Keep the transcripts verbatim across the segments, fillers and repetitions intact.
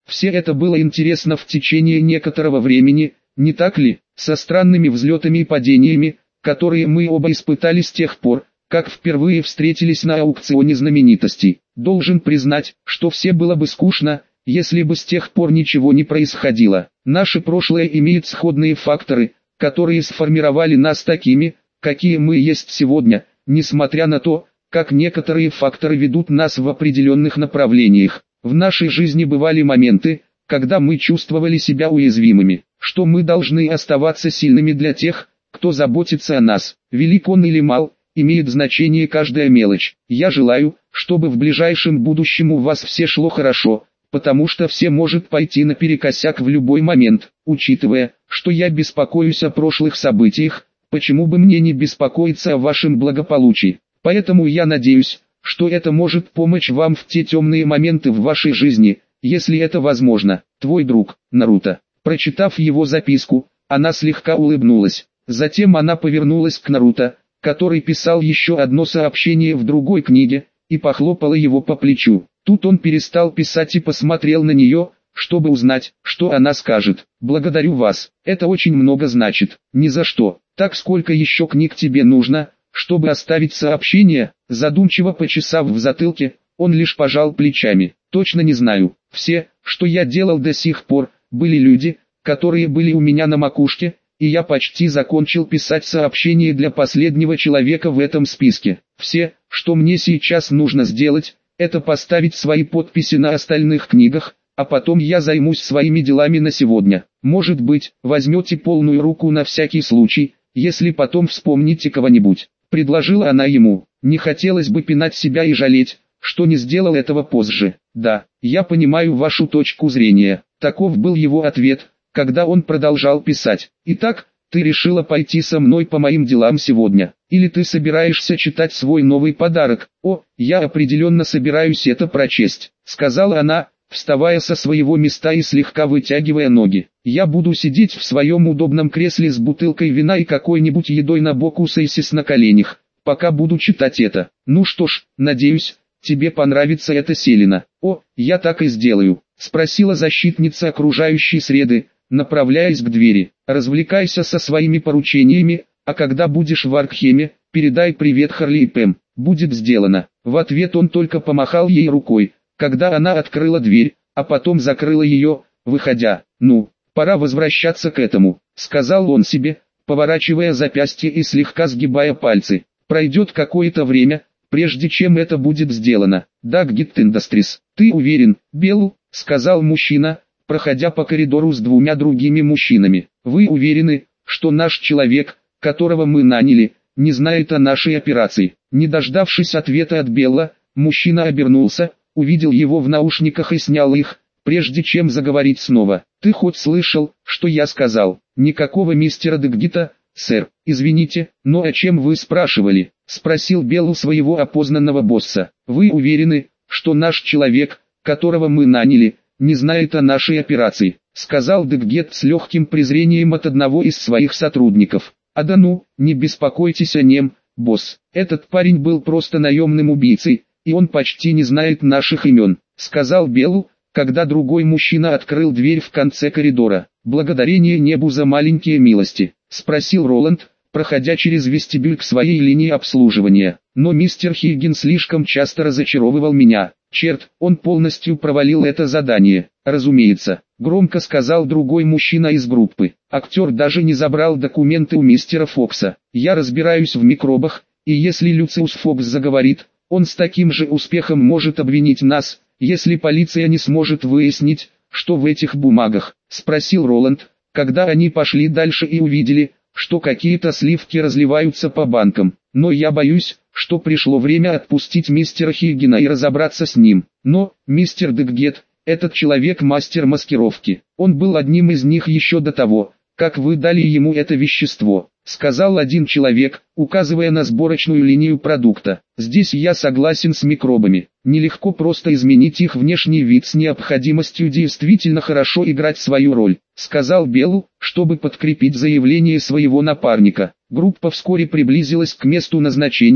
Все это было интересно в течение некоторого времени, не так ли, со странными взлетами и падениями, которые мы оба испытали с тех пор, как впервые встретились на аукционе знаменитостей. Должен признать, что все было бы скучно, если бы с тех пор ничего не происходило. Наше прошлое имеет сходные факторы, которые сформировали нас такими, какие мы есть сегодня, несмотря на то, как некоторые факторы ведут нас в определенных направлениях. В нашей жизни бывали моменты, когда мы чувствовали себя уязвимыми, что мы должны оставаться сильными для тех, кто заботится о нас. Велик он или мал, имеет значение каждая мелочь. Я желаю, чтобы в ближайшем будущем у вас все шло хорошо, потому что все может пойти наперекосяк в любой момент. Учитывая, что я беспокоюсь о прошлых событиях, почему бы мне не беспокоиться о вашем благополучии? Поэтому я надеюсь, что это может помочь вам в те темные моменты в вашей жизни, если это возможно. Твой друг, Наруто. Прочитав его записку, она слегка улыбнулась. Затем она повернулась к Наруто, который писал еще одно сообщение в другой книге, и похлопала его по плечу. Тут он перестал писать и посмотрел на нее, чтобы узнать, что она скажет. «Благодарю вас, это очень много значит». «Ни за что. Так сколько еще книг тебе нужно, чтобы оставить сообщение?» Задумчиво почесав в затылке, он лишь пожал плечами. «Точно не знаю. Все, что я делал до сих пор, были люди, которые были у меня на макушке, и я почти закончил писать сообщение для последнего человека в этом списке. Все, что мне сейчас нужно сделать, это поставить свои подписи на остальных книгах, а потом я займусь своими делами на сегодня. Может быть, возьмете полную руку на всякий случай, если потом вспомните кого-нибудь», — предложила она ему. Не хотелось бы пинать себя и жалеть, что не сделал этого позже. «Да, я понимаю вашу точку зрения», — таков был его ответ, когда он продолжал писать. «Итак, ты решила пойти со мной по моим делам сегодня, или ты собираешься читать свой новый подарок?» «О, я определенно собираюсь это прочесть», — сказала она, вставая со своего места и слегка вытягивая ноги. «Я буду сидеть в своем удобном кресле с бутылкой вина и какой-нибудь едой на боку Сейсис на коленях, пока буду читать это. Ну что ж, надеюсь, тебе понравится это, Селена». «О, я так и сделаю», — спросила защитница окружающей среды, направляясь к двери. «Развлекайся со своими поручениями, а когда будешь в Аркхеме, передай привет Харли и Пэм». «Будет сделано». В ответ он только помахал ей рукой, когда она открыла дверь, а потом закрыла ее, выходя. «Ну, пора возвращаться к этому», — сказал он себе, поворачивая запястье и слегка сгибая пальцы. «Пройдет какое-то время, прежде чем это будет сделано». «Даггит Индастрис, ты уверен, Белл?» — сказал мужчина, проходя по коридору с двумя другими мужчинами. «Вы уверены, что наш человек, которого мы наняли, не знает о нашей операции?» Не дождавшись ответа от Белла, мужчина обернулся, увидел его в наушниках и снял их, прежде чем заговорить снова. «Ты хоть слышал, что я сказал?» «Никакого мистера Даггита, сэр. Извините, но о чем вы спрашивали?» — спросил Белл у своего опознанного босса. «Вы уверены, что наш человек, которого мы наняли, не знает о нашей операции?» — сказал Даггет с легким презрением от одного из своих сотрудников. «А да ну, не беспокойтесь о нем, босс. Этот парень был просто наемным убийцей, и он почти не знает наших имен», — сказал Белл, когда другой мужчина открыл дверь в конце коридора. «Благодарение небу за маленькие милости?» — спросил Роланд, проходя через вестибюль к своей линии обслуживания. «Но мистер Хиггин слишком часто разочаровывал меня. Черт, он полностью провалил это задание». «Разумеется», — громко сказал другой мужчина из группы. «Актер даже не забрал документы у мистера Фокса. Я разбираюсь в микробах, и если Люциус Фокс заговорит, он с таким же успехом может обвинить нас, если полиция не сможет выяснить, что в этих бумагах», — спросил Роланд, когда они пошли дальше и увидели, что какие-то сливки разливаются по банкам. «Но я боюсь, что пришло время отпустить мистера Хиггина и разобраться с ним. Но, мистер Даггет, этот человек мастер маскировки. Он был одним из них еще до того, как вы дали ему это вещество», — сказал один человек, указывая на сборочную линию продукта. «Здесь я согласен с микробами. Нелегко просто изменить их внешний вид с необходимостью действительно хорошо играть свою роль», — сказал Белл, чтобы подкрепить заявление своего напарника. Группа вскоре приблизилась к месту назначения,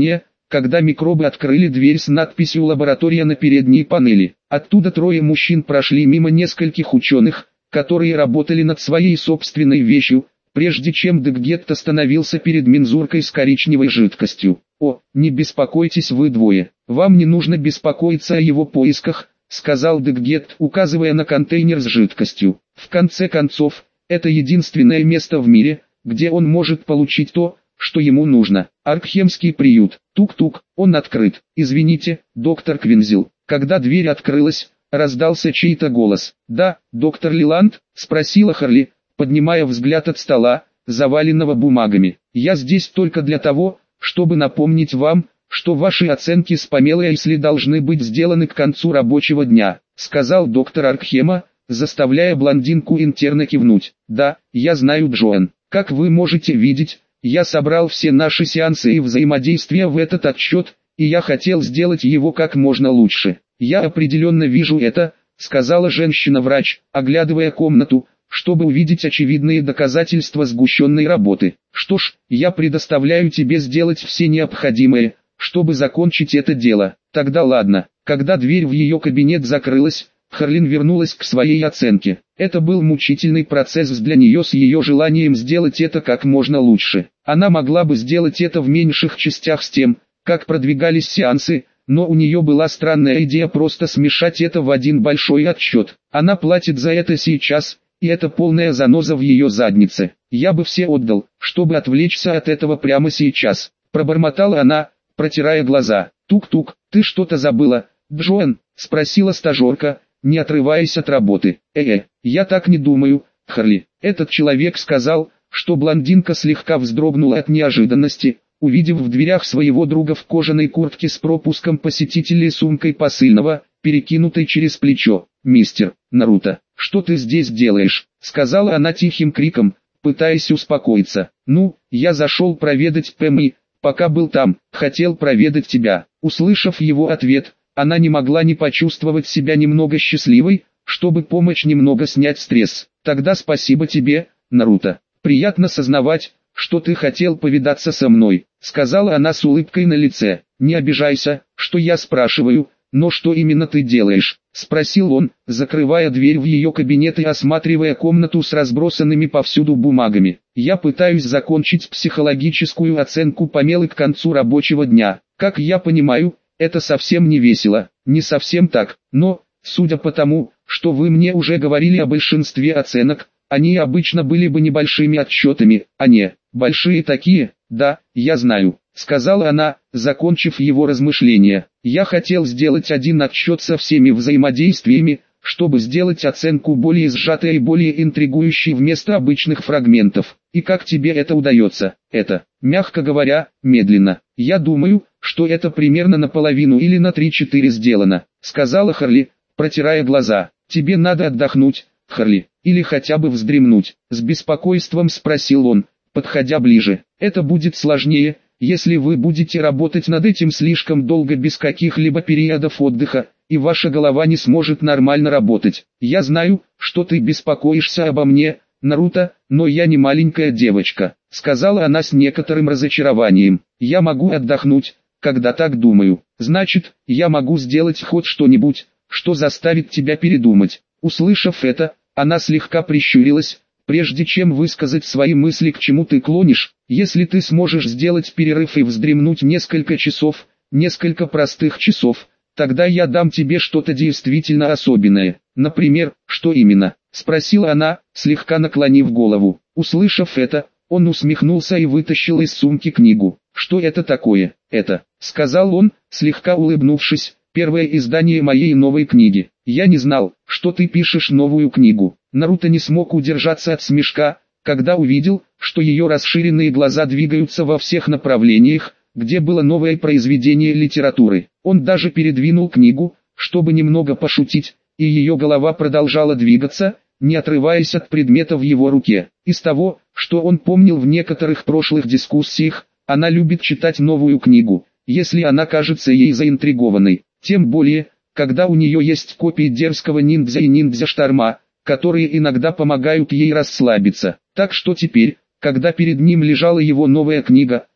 когда микробы открыли дверь с надписью «Лаборатория» на передней панели. Оттуда трое мужчин прошли мимо нескольких ученых, которые работали над своей собственной вещью, прежде чем Деггет остановился перед мензуркой с коричневой жидкостью. «О, не беспокойтесь вы двое, вам не нужно беспокоиться о его поисках», — сказал Деггет, указывая на контейнер с жидкостью. «В конце концов, это единственное место в мире, где он может получить то, что ему нужно. Аркхемский приют. Тук-тук, он открыт. Извините, доктор Квинзил». Когда дверь открылась, раздался чей-то голос. «Да, доктор Лиланд?» — спросила Харли, поднимая взгляд от стола, заваленного бумагами. «Я здесь только для того, чтобы напомнить вам, что ваши оценки с Памелой Айсли должны быть сделаны к концу рабочего дня», — сказал доктор Аркхема, заставляя блондинку интерно кивнуть. «Да, я знаю, Джоан. Как вы можете видеть, я собрал все наши сеансы и взаимодействия в этот отчет, и я хотел сделать его как можно лучше. Я определенно вижу это», — сказала женщина-врач, оглядывая комнату, чтобы увидеть очевидные доказательства сгущенной работы. «Что ж, я предоставляю тебе сделать все необходимое, чтобы закончить это дело. Тогда ладно». Когда дверь в ее кабинет закрылась, Харлин вернулась к своей оценке. Это был мучительный процесс для нее с ее желанием сделать это как можно лучше. Она могла бы сделать это в меньших частях с тем, как продвигались сеансы, но у нее была странная идея просто смешать это в один большой отчет. Она платит за это сейчас, и это полная заноза в ее заднице. «Я бы все отдал, чтобы отвлечься от этого прямо сейчас», — пробормотала она, протирая глаза. «Тук-тук, ты что-то забыла, Джоан?» — спросила стажерка, не отрываясь от работы. «Э-э, я так не думаю, Харли». Этот человек сказал, что блондинка слегка вздрогнула от неожиданности, увидев в дверях своего друга в кожаной куртке с пропуском посетителей и сумкой посыльного, перекинутой через плечо. «Мистер Наруто, что ты здесь делаешь?» — сказала она тихим криком, пытаясь успокоиться. «Ну, я зашел проведать Пэм и, пока был там, хотел проведать тебя». Услышав его ответ, она не могла не почувствовать себя немного счастливой, чтобы помочь немного снять стресс. «Тогда спасибо тебе, Наруто. Приятно сознавать, что ты хотел повидаться со мной», — сказала она с улыбкой на лице. «Не обижайся, что я спрашиваю, но что именно ты делаешь?» — спросил он, закрывая дверь в ее кабинет и осматривая комнату с разбросанными повсюду бумагами. «Я пытаюсь закончить психологическую оценку Памелы к концу рабочего дня. Как я понимаю, это совсем не весело». «Не совсем так, но, судя по тому, что вы мне уже говорили о большинстве оценок, они обычно были бы небольшими отчетами, а не большие такие». «Да, я знаю», — сказала она, закончив его размышления. «Я хотел сделать один отчет со всеми взаимодействиями, чтобы сделать оценку более сжатой и более интригующей вместо обычных фрагментов. И как тебе это удается?» «Это, мягко говоря, медленно. Я думаю, что это примерно наполовину или на три-четыре сделано», — сказала Харли, протирая глаза. «Тебе надо отдохнуть, Харли, или хотя бы вздремнуть?» — с беспокойством спросил он, подходя ближе. «Это будет сложнее, если вы будете работать над этим слишком долго без каких-либо периодов отдыха, и ваша голова не сможет нормально работать. Я знаю, что ты беспокоишься обо мне, Наруто, но я не маленькая девочка», — сказала она с некоторым разочарованием. «Я могу отдохнуть, когда так думаю. Значит, я могу сделать хоть что-нибудь, что заставит тебя передумать». Услышав это, она слегка прищурилась, прежде чем высказать свои мысли, к чему ты клонишь. «Если ты сможешь сделать перерыв и вздремнуть несколько часов, несколько простых часов, тогда я дам тебе что-то действительно особенное». «Например, что именно?» — спросила она, слегка наклонив голову. Услышав это, он усмехнулся и вытащил из сумки книгу. «Что это такое?» «Это», — сказал он, слегка улыбнувшись, «первое издание моей новой книги. Я не знал, что ты пишешь новую книгу». Наруто не смог удержаться от смешка, когда увидел, что ее расширенные глаза двигаются во всех направлениях, где было новое произведение литературы. Он даже передвинул книгу, чтобы немного пошутить, и ее голова продолжала двигаться, не отрываясь от предмета в его руке. Из того, что он помнил в некоторых прошлых дискуссиях, она любит читать новую книгу, если она кажется ей заинтригованной. Тем более, когда у нее есть копии дерзкого ниндзя и ниндзя Шторма, которые иногда помогают ей расслабиться. Так что теперь, когда перед ним лежала его новая книга,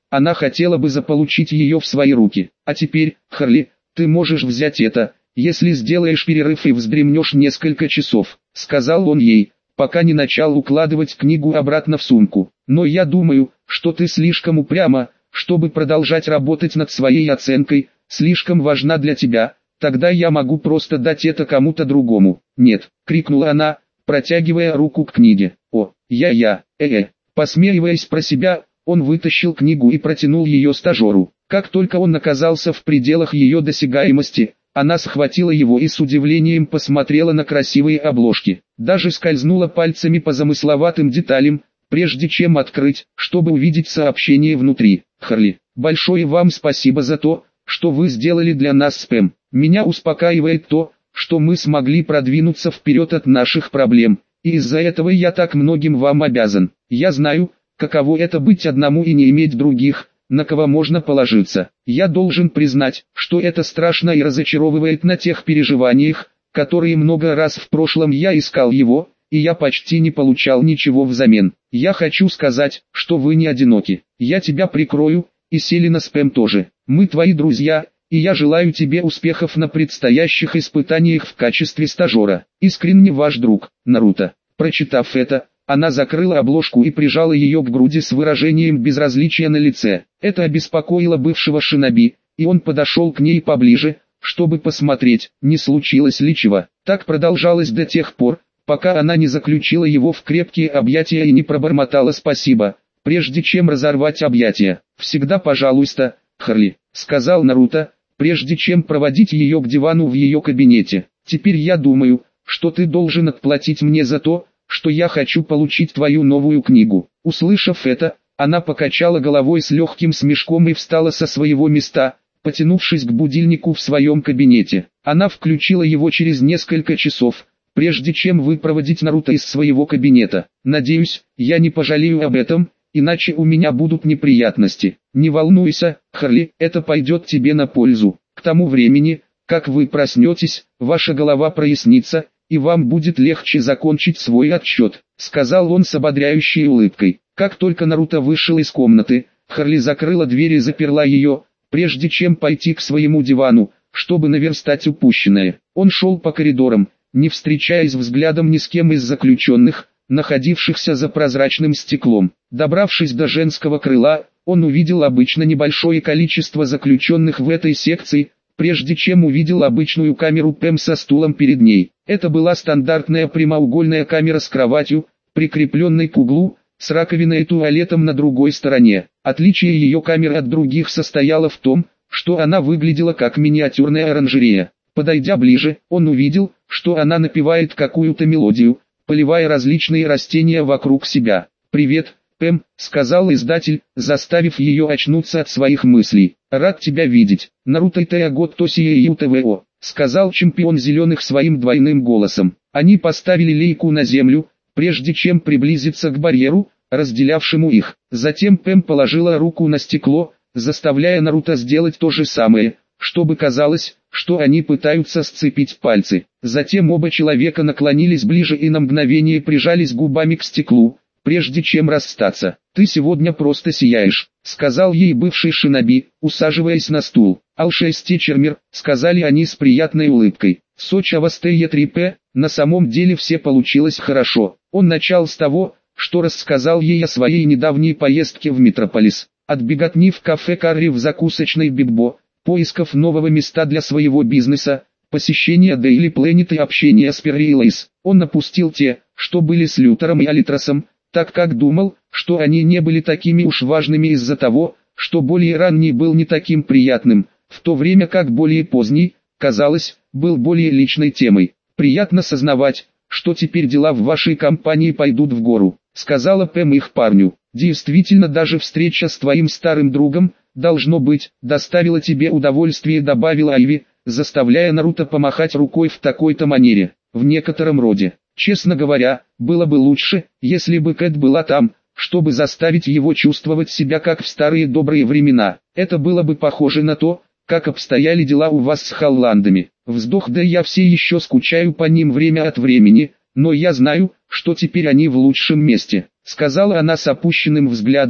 она хотела бы заполучить ее в свои руки. А теперь, Харли, ты можешь взять это, если сделаешь перерыв и вздремнешь несколько часов, сказал он ей, пока не начал укладывать книгу обратно в сумку. Но я думаю, что ты слишком упряма, чтобы продолжать работать над своей оценкой, слишком важна для тебя, тогда я могу просто дать это кому-то другому. Нет, крикнула она, протягивая руку к книге. О, я-я, э-э. Посмеиваясь про себя, он вытащил книгу и протянул ее стажеру. Как только он оказался в пределах ее досягаемости, она схватила его и с удивлением посмотрела на красивые обложки. Даже скользнула пальцами по замысловатым деталям, прежде чем открыть, чтобы увидеть сообщение внутри. Харли, большое вам спасибо за то, что вы сделали для нас с Пэм. Меня успокаивает то, что мы смогли продвинуться вперед от наших проблем, и из-за этого я так многим вам обязан. Я знаю, каково это быть одному и не иметь других, на кого можно положиться. Я должен признать, что это страшно и разочаровывает на тех переживаниях, которые много раз в прошлом я искал его, и я почти не получал ничего взамен. Я хочу сказать, что вы не одиноки. Я тебя прикрою, и Селина с Пэм тоже. Мы твои друзья, и я желаю тебе успехов на предстоящих испытаниях в качестве стажера. Искренне ваш друг, Наруто. Прочитав это, она закрыла обложку и прижала ее к груди с выражением безразличия на лице. Это обеспокоило бывшего шиноби, и он подошел к ней поближе, чтобы посмотреть, не случилось ли чего. Так продолжалось до тех пор, пока она не заключила его в крепкие объятия и не пробормотала спасибо, прежде чем разорвать объятия. «Всегда пожалуйста, Харли», — сказал Наруто, прежде чем проводить ее к дивану в ее кабинете. «Теперь я думаю, что ты должен отплатить мне за то, что я хочу получить твою новую книгу». Услышав это, она покачала головой с легким смешком и встала со своего места, потянувшись к будильнику в своем кабинете. Она включила его через несколько часов, прежде чем выпроводить Наруто из своего кабинета. «Надеюсь, я не пожалею об этом, иначе у меня будут неприятности. Не волнуйся, Харли, это пойдет тебе на пользу. К тому времени, как вы проснетесь, ваша голова прояснится, и вам будет легче закончить свой отчет», — сказал он с ободряющей улыбкой. Как только Наруто вышел из комнаты, Харли закрыла дверь и заперла ее, прежде чем пойти к своему дивану, чтобы наверстать упущенное. Он шел по коридорам, не встречаясь взглядом ни с кем из заключенных, находившихся за прозрачным стеклом. Добравшись до женского крыла, он увидел обычно небольшое количество заключенных в этой секции, прежде чем увидел обычную камеру Пэм со стулом перед ней. Это была стандартная прямоугольная камера с кроватью, прикрепленной к углу, с раковиной и туалетом на другой стороне. Отличие ее камеры от других состояло в том, что она выглядела как миниатюрная оранжерея. Подойдя ближе, он увидел, что она напевает какую-то мелодию, поливая различные растения вокруг себя. «Привет, Пэм», — сказал издатель, заставив ее очнуться от своих мыслей. «Рад тебя видеть, Наруто Тагот Тосия Ютво», — сказал чемпион зеленых своим двойным голосом. Они поставили лейку на землю, прежде чем приблизиться к барьеру, разделявшему их. Затем Пэм положила руку на стекло, заставляя Наруто сделать то же самое, чтобы казалось, что они пытаются сцепить пальцы. Затем оба человека наклонились ближе и на мгновение прижались губами к стеклу, прежде чем расстаться. «Ты сегодня просто сияешь», — сказал ей бывший шиноби, усаживаясь на стул. «Алшести Чермер», — сказали они с приятной улыбкой. «Соча Вастея три П», на самом деле все получилось хорошо. Он начал с того, что рассказал ей о своей недавней поездке в Метрополис. От беготни в кафе Карри в закусочной Биббо, поисков нового места для своего бизнеса, посещения Daily Planet и общения с Перри Лейс. Он опустил те, что были с Лютером и Алитросом, так как думал, что они не были такими уж важными из-за того, что более ранний был не таким приятным, в то время как более поздний, казалось, был более личной темой. «Приятно сознавать, что теперь дела в вашей компании пойдут в гору», — сказала Пэм их парню. «Действительно, даже встреча с твоим старым другом, должно быть, доставила тебе удовольствие», — добавила Айви, заставляя Наруто помахать рукой в такой-то манере. «В некотором роде. Честно говоря, было бы лучше, если бы Кэт была там, чтобы заставить его чувствовать себя как в старые добрые времена. Это было бы похоже на то, как обстояли дела у вас с Холландами. Вздох, да я все еще скучаю по ним время от времени, но я знаю, что теперь они в лучшем месте», — сказала она с опущенным взглядом,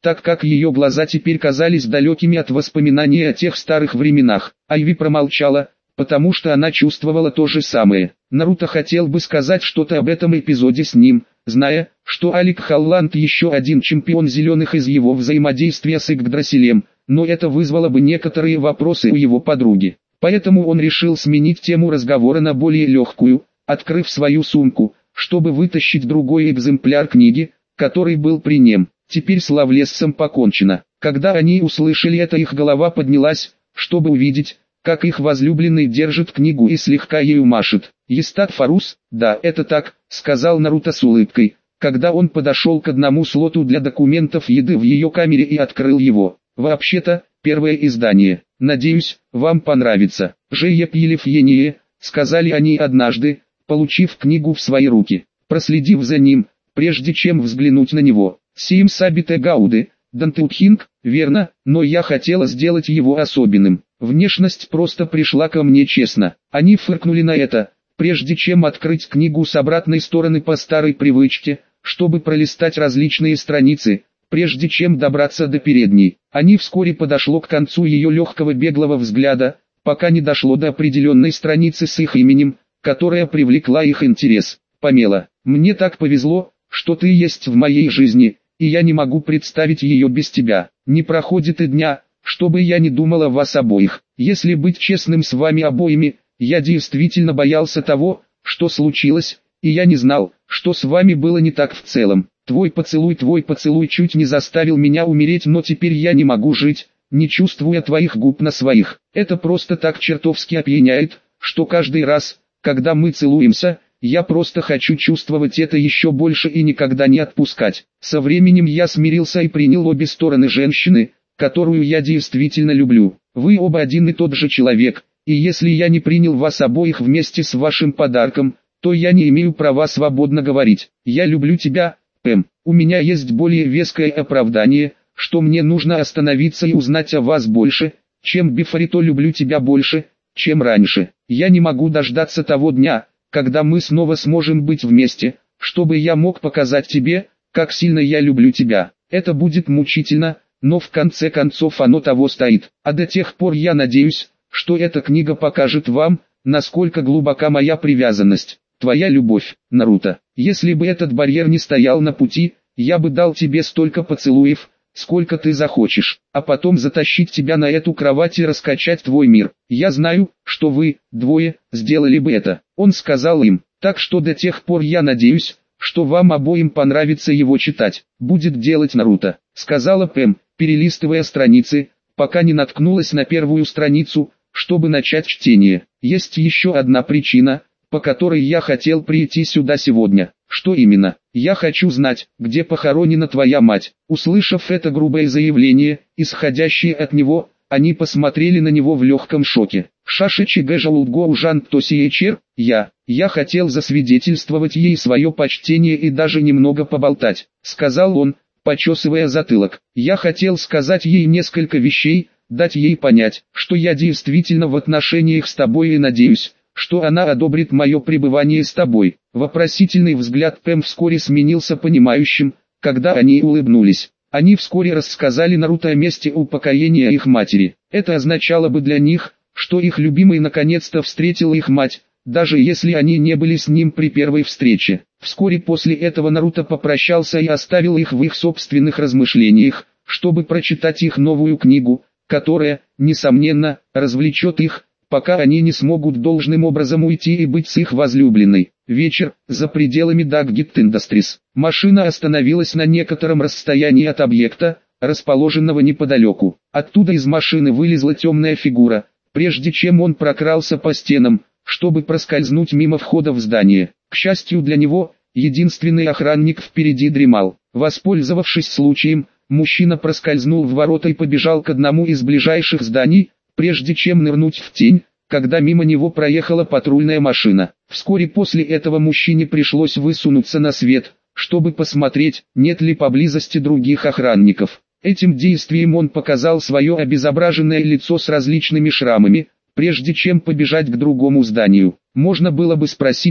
так как ее глаза теперь казались далекими от воспоминаний о тех старых временах. Айви промолчала, потому что она чувствовала то же самое. Наруто хотел бы сказать что-то об этом эпизоде с ним, зная, что Алик Холланд еще один чемпион зеленых из его взаимодействия с Игдрасилем, но это вызвало бы некоторые вопросы у его подруги. Поэтому он решил сменить тему разговора на более легкую, открыв свою сумку, чтобы вытащить другой экземпляр книги, который был при нем. Теперь с Лавлессом покончено. Когда они услышали это, их голова поднялась, чтобы увидеть, как их возлюбленный держит книгу и слегка ею машет. «Естат Фарус, да, это так», — сказал Наруто с улыбкой, когда он подошел к одному слоту для документов еды в ее камере и открыл его. «Вообще-то, первое издание. Надеюсь, вам понравится». «Жеепьелефьение», — сказали они однажды, получив книгу в свои руки. Проследив за ним, прежде чем взглянуть на него. «Сим сабите гауды, Дантеутхинг, верно, но я хотела сделать его особенным. Внешность просто пришла ко мне честно». Они фыркнули на это, прежде чем открыть книгу с обратной стороны по старой привычке, чтобы пролистать различные страницы, прежде чем добраться до передней. Они вскоре подошло к концу ее легкого беглого взгляда, пока не дошло до определенной страницы с их именем, которая привлекла их интерес. «Памела, мне так повезло, что ты есть в моей жизни, и я не могу представить ее без тебя. Не проходит и дня, чтобы я не думал о вас обоих. Если быть честным с вами обоими, я действительно боялся того, что случилось, и я не знал, что с вами было не так в целом. Твой поцелуй, твой поцелуй чуть не заставил меня умереть, но теперь я не могу жить, не чувствуя твоих губ на своих. Это просто так чертовски опьяняет, что каждый раз, когда мы целуемся, я просто хочу чувствовать это еще больше и никогда не отпускать». Со временем я смирился и принял обе стороны женщины, которую я действительно люблю. Вы оба один и тот же человек, и если я не принял вас обоих вместе с вашим подарком, то я не имею права свободно говорить. Я люблю тебя, Пэм. У меня есть более веское оправдание, что мне нужно остановиться и узнать о вас больше, чем Бифарито. Люблю тебя больше, чем раньше. Я не могу дождаться того дня, когда мы снова сможем быть вместе, чтобы я мог показать тебе, как сильно я люблю тебя. Это будет мучительно, но в конце концов оно того стоит. А до тех пор я надеюсь, что эта книга покажет вам, насколько глубока моя привязанность. Твоя любовь, Наруто. Если бы этот барьер не стоял на пути, я бы дал тебе столько поцелуев, сколько ты захочешь, а потом затащить тебя на эту кровать и раскачать твой мир. Я знаю, что вы, двое, сделали бы это. Он сказал им, так что до тех пор я надеюсь, что вам обоим понравится его читать. Будет делать Наруто, сказала Пэм, перелистывая страницы, пока не наткнулась на первую страницу, чтобы начать чтение. Есть еще одна причина, по которой я хотел прийти сюда сегодня. Что именно? Я хочу знать, где похоронена твоя мать. Услышав это грубое заявление, исходящее от него, они посмотрели на него в легком шоке. Шашичи Гэжаулдго Ужан Тосиечер, я, я хотел засвидетельствовать ей свое почтение и даже немного поболтать, сказал он, почесывая затылок. Я хотел сказать ей несколько вещей, дать ей понять, что я действительно в отношениях с тобой и надеюсь, что она одобрит мое пребывание с тобой. Вопросительный взгляд Пэм вскоре сменился понимающим, когда они улыбнулись. Они вскоре рассказали Наруто о месте упокоения их матери. Это означало бы для них, что их любимый наконец-то встретил их мать, даже если они не были с ним при первой встрече. Вскоре после этого Наруто попрощался и оставил их в их собственных размышлениях, чтобы прочитать их новую книгу, которая, несомненно, развлечет их, пока они не смогут должным образом уйти и быть с их возлюбленной. Вечер, за пределами Dagget Industries. Машина остановилась на некотором расстоянии от объекта, расположенного неподалеку. Оттуда из машины вылезла темная фигура, прежде чем он прокрался по стенам, чтобы проскользнуть мимо входа в здание. К счастью для него, единственный охранник впереди дремал. Воспользовавшись случаем, мужчина проскользнул в ворота и побежал к одному из ближайших зданий, прежде чем нырнуть в тень, когда мимо него проехала патрульная машина. Вскоре после этого мужчине пришлось высунуться на свет, чтобы посмотреть, нет ли поблизости других охранников. Этим действием он показал свое обезображенное лицо с различными шрамами, прежде чем побежать к другому зданию. Можно было бы спросить,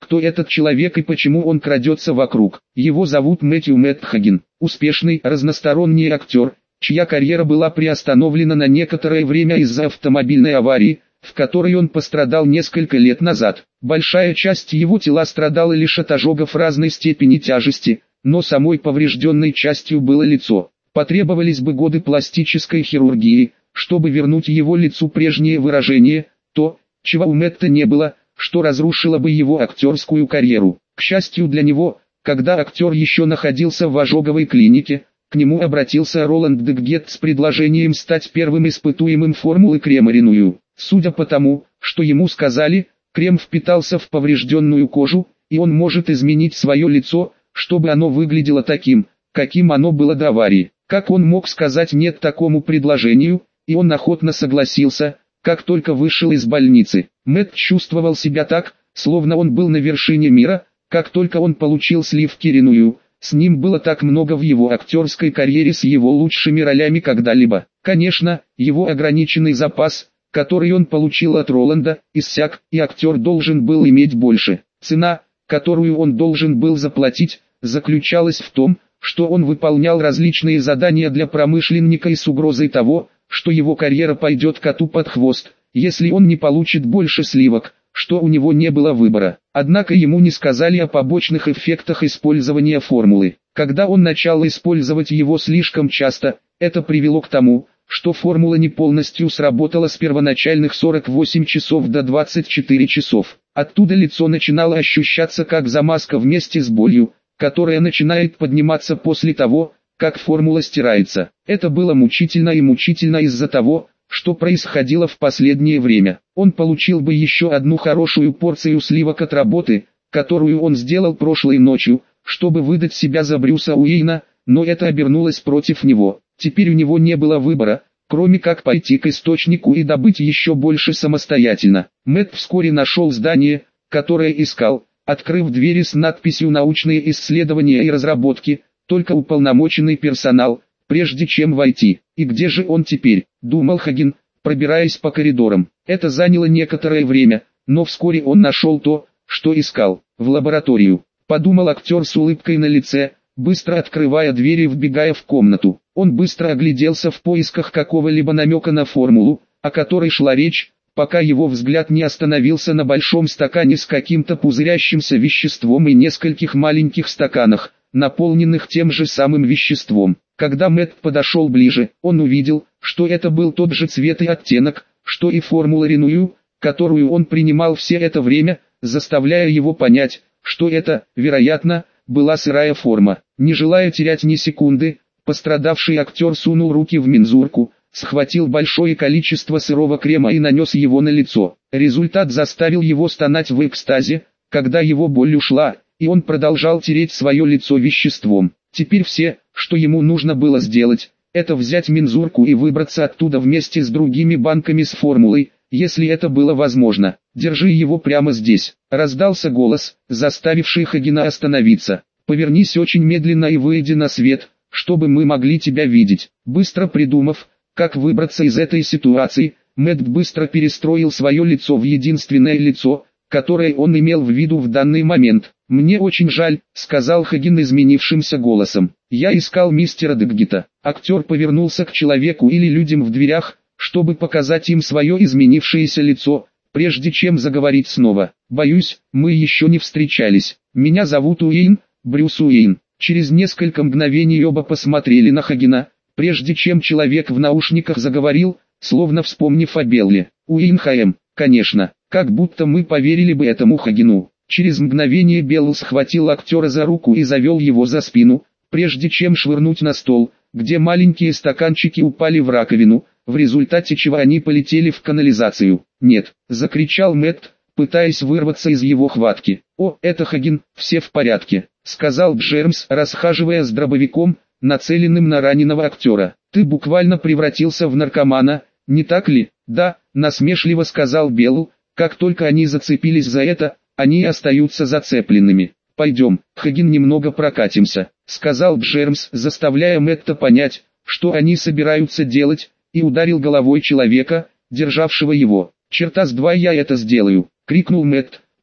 кто этот человек и почему он крадется вокруг. Его зовут Мэтью Мэтт Хагин, успешный, разносторонний актер, чья карьера была приостановлена на некоторое время из-за автомобильной аварии, в которой он пострадал несколько лет назад. Большая часть его тела страдала лишь от ожогов разной степени тяжести, но самой поврежденной частью было лицо. Потребовались бы годы пластической хирургии, чтобы вернуть его лицу прежнее выражение, то, чего у Мэтта не было, что разрушило бы его актерскую карьеру. К счастью для него, когда актер еще находился в ожоговой клинике, к нему обратился Роланд Деггет с предложением стать первым испытуемым формулы крема Реную. Судя по тому, что ему сказали, крем впитался в поврежденную кожу, и он может изменить свое лицо, чтобы оно выглядело таким, каким оно было до аварии. Как он мог сказать нет такому предложению, и он охотно согласился, как только вышел из больницы. Мэтт чувствовал себя так, словно он был на вершине мира, как только он получил сливки Реную. С ним было так много в его актерской карьере с его лучшими ролями когда-либо. Конечно, его ограниченный запас, который он получил от Роланда, иссяк, и актер должен был иметь больше. Цена, которую он должен был заплатить, заключалась в том, что он выполнял различные задания для промышленника и с угрозой того, что его карьера пойдет коту под хвост, если он не получит больше сливок, что у него не было выбора. Однако ему не сказали о побочных эффектах использования формулы. Когда он начал использовать его слишком часто, это привело к тому, что формула не полностью сработала с первоначальных сорока восьми часов до двадцати четырёх часов. Оттуда лицо начинало ощущаться как замазка вместе с болью, которая начинает подниматься после того, как формула стирается. Это было мучительно и мучительно из-за того, что происходило в последнее время. Он получил бы еще одну хорошую порцию сливок от работы, которую он сделал прошлой ночью, чтобы выдать себя за Брюса Уэйна, но это обернулось против него. Теперь у него не было выбора, кроме как пойти к источнику и добыть еще больше самостоятельно. Мэтт вскоре нашел здание, которое искал, открыв двери с надписью «Научные исследования и разработки», только уполномоченный персонал, прежде чем войти. И где же он теперь, думал Хагин, пробираясь по коридорам. Это заняло некоторое время, но вскоре он нашел то, что искал, в лабораторию. Подумал актер с улыбкой на лице, быстро открывая дверь и вбегая в комнату. Он быстро огляделся в поисках какого-либо намека на формулу, о которой шла речь, пока его взгляд не остановился на большом стакане с каким-то пузырящимся веществом и нескольких маленьких стаканах, наполненных тем же самым веществом. Когда Мэтт подошел ближе, он увидел, что это был тот же цвет и оттенок, что и формула Реную, которую он принимал все это время, заставляя его понять, что это, вероятно, была сырая форма. Не желая терять ни секунды, пострадавший актер сунул руки в мензурку, схватил большое количество сырого крема и нанес его на лицо. Результат заставил его стонать в экстазе, когда его боль ушла, и он продолжал тереть свое лицо веществом. Теперь все, что ему нужно было сделать, это взять мензурку и выбраться оттуда вместе с другими банками с формулой, если это было возможно. «Держи его прямо здесь», — раздался голос, заставивший Хагина остановиться. «Повернись очень медленно и выйди на свет, чтобы мы могли тебя видеть». Быстро придумав, как выбраться из этой ситуации, Мэтт быстро перестроил свое лицо в единственное лицо, которое он имел в виду в данный момент. «Мне очень жаль», — сказал Хагин изменившимся голосом. «Я искал мистера Деггета». Актер повернулся к человеку или людям в дверях, чтобы показать им свое изменившееся лицо, прежде чем заговорить снова. «Боюсь, мы еще не встречались. Меня зовут Уэйн, Брюс Уэйн». Через несколько мгновений оба посмотрели на Хагина, прежде чем человек в наушниках заговорил, словно вспомнив о Белле. «Уэйн Хаэм, конечно, как будто мы поверили бы этому Хагину». Через мгновение Белл схватил актера за руку и завел его за спину, прежде чем швырнуть на стол, где маленькие стаканчики упали в раковину, в результате чего они полетели в канализацию. «Нет!» — закричал Мэтт, пытаясь вырваться из его хватки. «О, это Хагин, все в порядке», — сказал Джермс, расхаживая с дробовиком, нацеленным на раненого актера. «Ты буквально превратился в наркомана, не так ли?» «Да», — насмешливо сказал Белл, как только они зацепились за это, они остаются зацепленными. «Пойдем, Хагин, немного прокатимся», — сказал Джермс, заставляя Мэтта понять, что они собираются делать, и ударил головой человека, державшего его. «Черта с два я это сделаю», — крикнул Мэтт,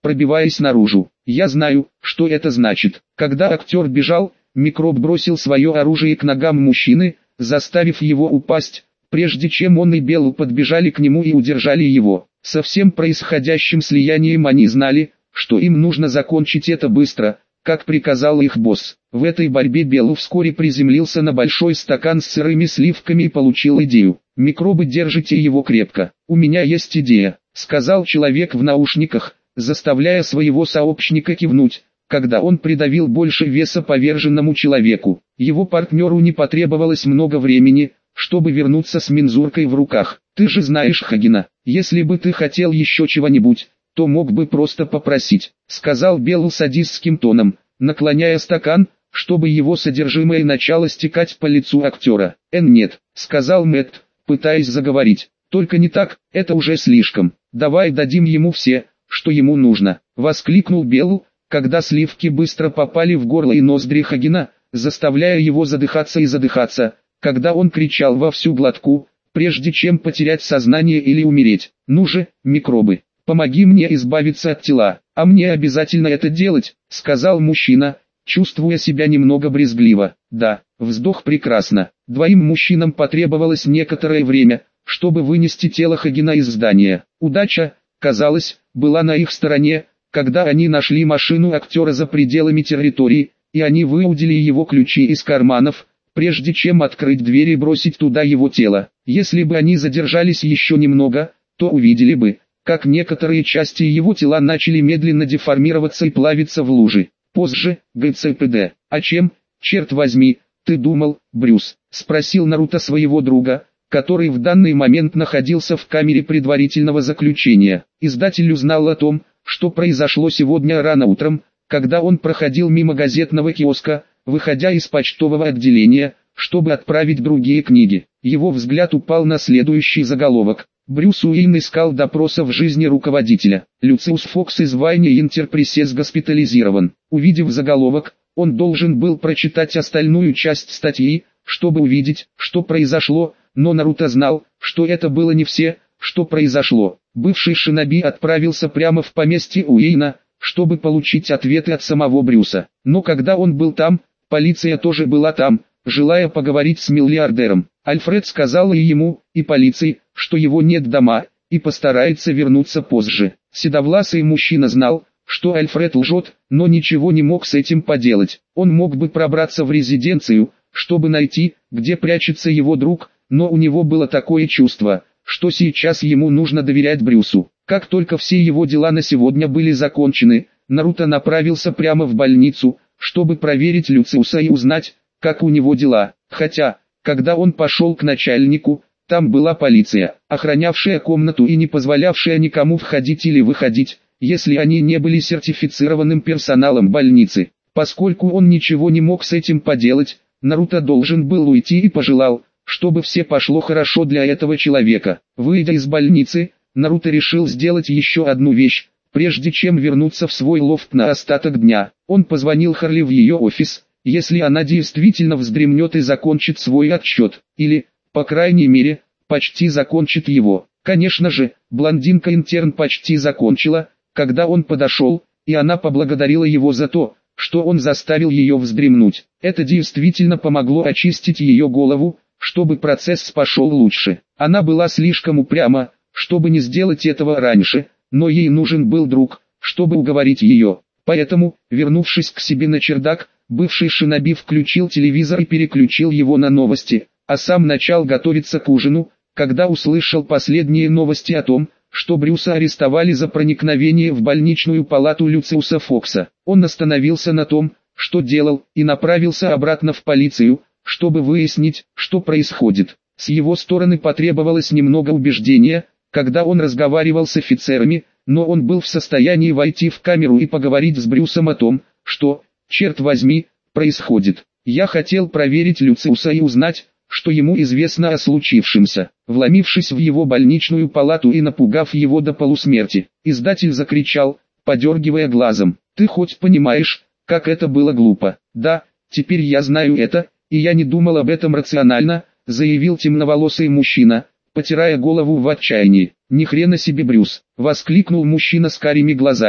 пробиваясь наружу. Я знаю, что это значит. Когда актер бежал, микроб бросил свое оружие к ногам мужчины, заставив его упасть, прежде чем он и Белл подбежали к нему и удержали его. Со всем происходящим слиянием они знали, что им нужно закончить это быстро, как приказал их босс. В этой борьбе Белл вскоре приземлился на большой стакан с сырыми сливками и получил идею. «Микробы, держите его крепко. У меня есть идея», — сказал человек в наушниках, заставляя своего сообщника кивнуть, когда он придавил больше веса поверженному человеку. Его партнеру не потребовалось много времени, чтобы вернуться с мензуркой в руках. «Ты же знаешь Хагена, если бы ты хотел еще чего-нибудь, то мог бы просто попросить», — сказал Белл садистским тоном, наклоняя стакан, чтобы его содержимое начало стекать по лицу актера. «Эн, нет», — сказал Мэтт, пытаясь заговорить, — «только не так, это уже слишком. Давай дадим ему все, что ему нужно», — воскликнул Белл, когда сливки быстро попали в горло и ноздри Хагена, заставляя его задыхаться и задыхаться, когда он кричал во всю глотку, прежде чем потерять сознание или умереть. «Ну же, микробы, помоги мне избавиться от тела, а мне обязательно это делать», — сказал мужчина, чувствуя себя немного брезгливо. «Да, вздох прекрасно». Двоим мужчинам потребовалось некоторое время, чтобы вынести тело Хагена из здания. Удача, казалось, была на их стороне, когда они нашли машину актера за пределами территории, и они выудили его ключи из карманов, прежде чем открыть дверь и бросить туда его тело. Если бы они задержались еще немного, то увидели бы, как некоторые части его тела начали медленно деформироваться и плавиться в луже. Позже, ГЦПД. «А чем, черт возьми, ты думал, Брюс?» — спросил Наруто своего друга, который в данный момент находился в камере предварительного заключения. Издатель узнал о том, что произошло сегодня рано утром, когда он проходил мимо газетного киоска, выходя из почтового отделения, чтобы отправить другие книги. Его взгляд упал на следующий заголовок. Брюс Уэйн искал допроса в жизни руководителя. Люциус Фокс из Вайни Интерпресес госпитализирован. Увидев заголовок, он должен был прочитать остальную часть статьи, чтобы увидеть, что произошло, но Наруто знал, что это было не все, что произошло. Бывший шиноби отправился прямо в поместье Уэйна, чтобы получить ответы от самого Брюса. Но когда он был там, полиция тоже была там, желая поговорить с миллиардером. Альфред сказал и ему, и полиции, что его нет дома, и постарается вернуться позже. Седовласый мужчина знал, что Альфред лжет, но ничего не мог с этим поделать. Он мог бы пробраться в резиденцию, чтобы найти, где прячется его друг, но у него было такое чувство, что сейчас ему нужно доверять Брюсу. Как только все его дела на сегодня были закончены, Наруто направился прямо в больницу, чтобы проверить Люциуса и узнать, как у него дела. Хотя, когда он пошел к начальнику, там была полиция, охранявшая комнату и не позволявшая никому входить или выходить, если они не были сертифицированным персоналом больницы. Поскольку он ничего не мог с этим поделать, Наруто должен был уйти и пожелал, чтобы все пошло хорошо для этого человека. Выйдя из больницы, Наруто решил сделать еще одну вещь, прежде чем вернуться в свой лофт на остаток дня. Он позвонил Харли в ее офис, если она действительно вздремнет и закончит свой отчет, или, по крайней мере, почти закончит его. Конечно же, блондинка-интерн почти закончила, когда он подошел, и она поблагодарила его за то, что он заставил ее вздремнуть. Это действительно помогло очистить ее голову, чтобы процесс пошел лучше. Она была слишком упряма, чтобы не сделать этого раньше, но ей нужен был друг, чтобы уговорить ее. Поэтому, вернувшись к себе на чердак, бывший шиноби включил телевизор и переключил его на новости, а сам начал готовиться к ужину, когда услышал последние новости о том, что Брюса арестовали за проникновение в больничную палату Люциуса Фокса. Он остановился на том, что делал, и направился обратно в полицию, чтобы выяснить, что происходит. С его стороны потребовалось немного убеждения, когда он разговаривал с офицерами, но он был в состоянии войти в камеру и поговорить с Брюсом о том, что, черт возьми, происходит. «Я хотел проверить Люциуса и узнать, что ему известно о случившемся». Вломившись в его больничную палату и напугав его до полусмерти, издатель закричал, подергивая глазом: «Ты хоть понимаешь, как это было глупо?» «Да, теперь я знаю это, и я не думал об этом рационально», заявил темноволосый мужчина, потирая голову в отчаянии. «Ни хрена себе, Брюс!» — воскликнул мужчина с карими глазами.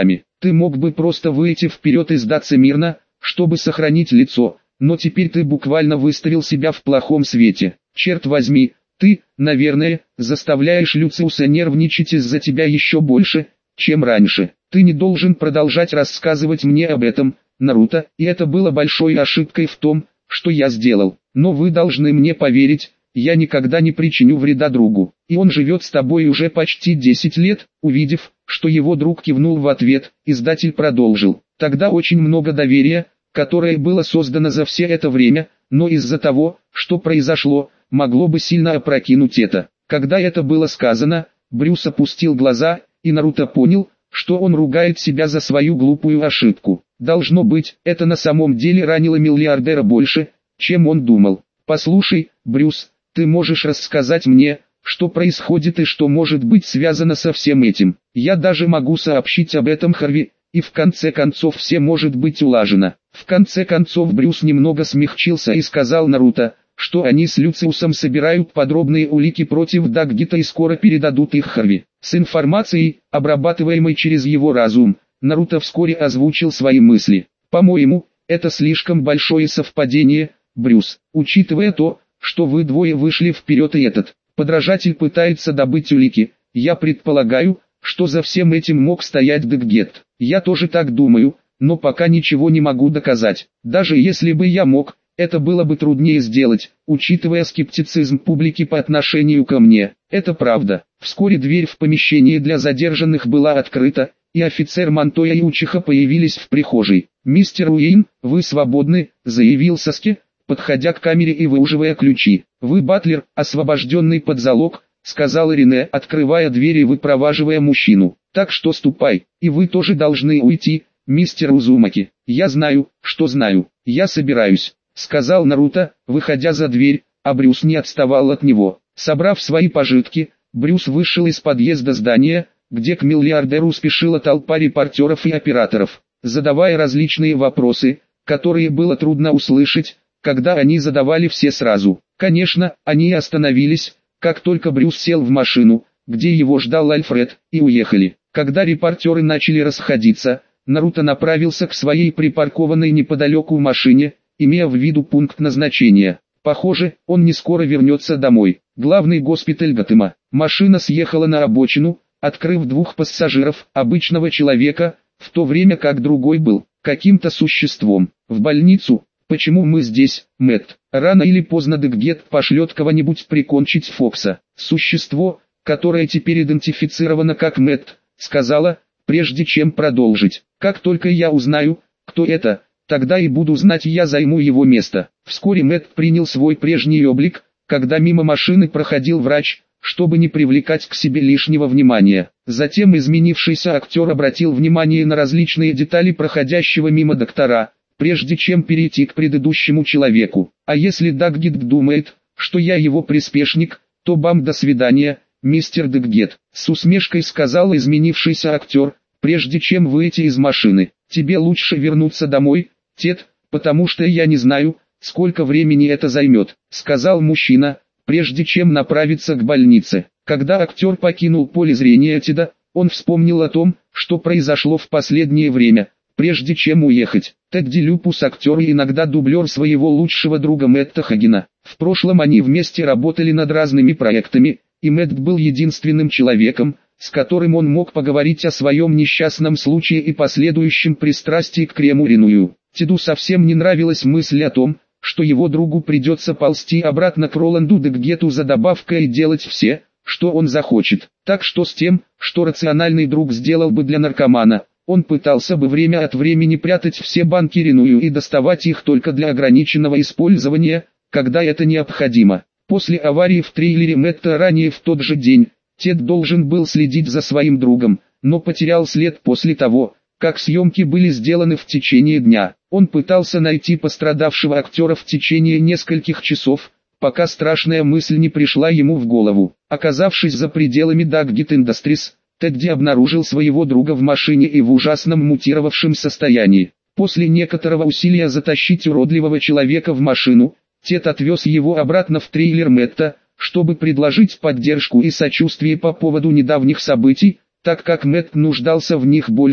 Ты мог бы просто выйти вперед и сдаться мирно, чтобы сохранить лицо, но теперь ты буквально выставил себя в плохом свете. Черт возьми, ты, наверное, заставляешь Люциуса нервничать из-за тебя еще больше, чем раньше. Ты не должен продолжать рассказывать мне об этом, Наруто, и это было большой ошибкой в том, что я сделал. Но вы должны мне поверить, я никогда не причиню вреда другу. И он живет с тобой уже почти десять лет. Увидев, что его друг кивнул в ответ, издатель продолжил. Тогда очень много доверия, которое было создано за все это время, но из-за того, что произошло, могло бы сильно опрокинуть это. Когда это было сказано, Брюс опустил глаза, и Наруто понял, что он ругает себя за свою глупую ошибку. Должно быть, это на самом деле ранило миллиардера больше, чем он думал. «Послушай, Брюс, ты можешь рассказать мне, что происходит и что может быть связано со всем этим. Я даже могу сообщить об этом Харви, и в конце концов все может быть улажено». В конце концов Брюс немного смягчился и сказал Наруто, что они с Люциусом собирают подробные улики против Даггита и скоро передадут их Харви. С информацией, обрабатываемой через его разум, Наруто вскоре озвучил свои мысли. «По-моему, это слишком большое совпадение, Брюс, учитывая то, что вы двое вышли вперед и этот подражатель пытается добыть улики. Я предполагаю, что за всем этим мог стоять Даггет. Я тоже так думаю, но пока ничего не могу доказать. Даже если бы я мог, это было бы труднее сделать, учитывая скептицизм публики по отношению ко мне. Это правда». Вскоре дверь в помещение для задержанных была открыта, и офицер Монтоя и Учиха появились в прихожей. «Мистер Уэйн, вы свободны», — заявил Саски, подходя к камере и выуживая ключи. «Вы батлер, освобожденный под залог», — сказал Рине, открывая дверь и выпроваживая мужчину. «Так что ступай, и вы тоже должны уйти, мистер Узумаки». «Я знаю, что знаю, я собираюсь», — сказал Наруто, выходя за дверь, а Брюс не отставал от него. Собрав свои пожитки, Брюс вышел из подъезда здания, где к миллиардеру спешила толпа репортеров и операторов, задавая различные вопросы, которые было трудно услышать, когда они задавали все сразу. Конечно, они остановились, как только Брюс сел в машину, где его ждал Альфред, и уехали. Когда репортеры начали расходиться, Наруто направился к своей припаркованной неподалеку машине, имея в виду пункт назначения. Похоже, он не скоро вернется домой. Главный госпиталь Готэма. Машина съехала на обочину, открыв двух пассажиров, обычного человека, в то время как другой был каким-то существом. «В больницу? Почему мы здесь, Мэтт? Рано или поздно Даггет пошлет кого-нибудь прикончить Фокса». Существо, которое теперь идентифицировано как Мэтт, сказала, прежде чем продолжить. «Как только я узнаю, кто это, тогда и буду знать, я займу его место». Вскоре Мэтт принял свой прежний облик, когда мимо машины проходил врач, чтобы не привлекать к себе лишнего внимания. Затем изменившийся актер обратил внимание на различные детали проходящего мимо доктора, прежде чем перейти к предыдущему человеку. «А если Даггет думает, что я его приспешник, то бам, до свидания, мистер Даггет», — с усмешкой сказал изменившийся актер, прежде чем выйти из машины. «Тебе лучше вернуться домой, Тед, потому что я не знаю, сколько времени это займет», — сказал мужчина, прежде чем направиться к больнице. Когда актер покинул поле зрения Теда, он вспомнил о том, что произошло в последнее время, прежде чем уехать. Тедди Люпус актер и иногда дублер своего лучшего друга Мэтта Хагена. В прошлом они вместе работали над разными проектами, и Мэтт был единственным человеком, с которым он мог поговорить о своем несчастном случае и последующем пристрастии к Крему Риную. Теду совсем не нравилась мысль о том, что его другу придется ползти обратно к Роланду Даггету за добавкой и делать все, что он захочет. Так что с тем, что рациональный друг сделал бы для наркомана, он пытался бы время от времени прятать все банки Риную и доставать их только для ограниченного использования, когда это необходимо. После аварии в трейлере Мэтта ранее в тот же день, Тед должен был следить за своим другом, но потерял след после того, как съемки были сделаны в течение дня. Он пытался найти пострадавшего актера в течение нескольких часов, пока страшная мысль не пришла ему в голову. Оказавшись за пределами Daggett Industries, Тедди обнаружил своего друга в машине и в ужасном мутировавшем состоянии. После некоторого усилия затащить уродливого человека в машину, Тед отвез его обратно в трейлер Мэтта, чтобы предложить поддержку и сочувствие по поводу недавних событий, так как Мэтт нуждался в них больше,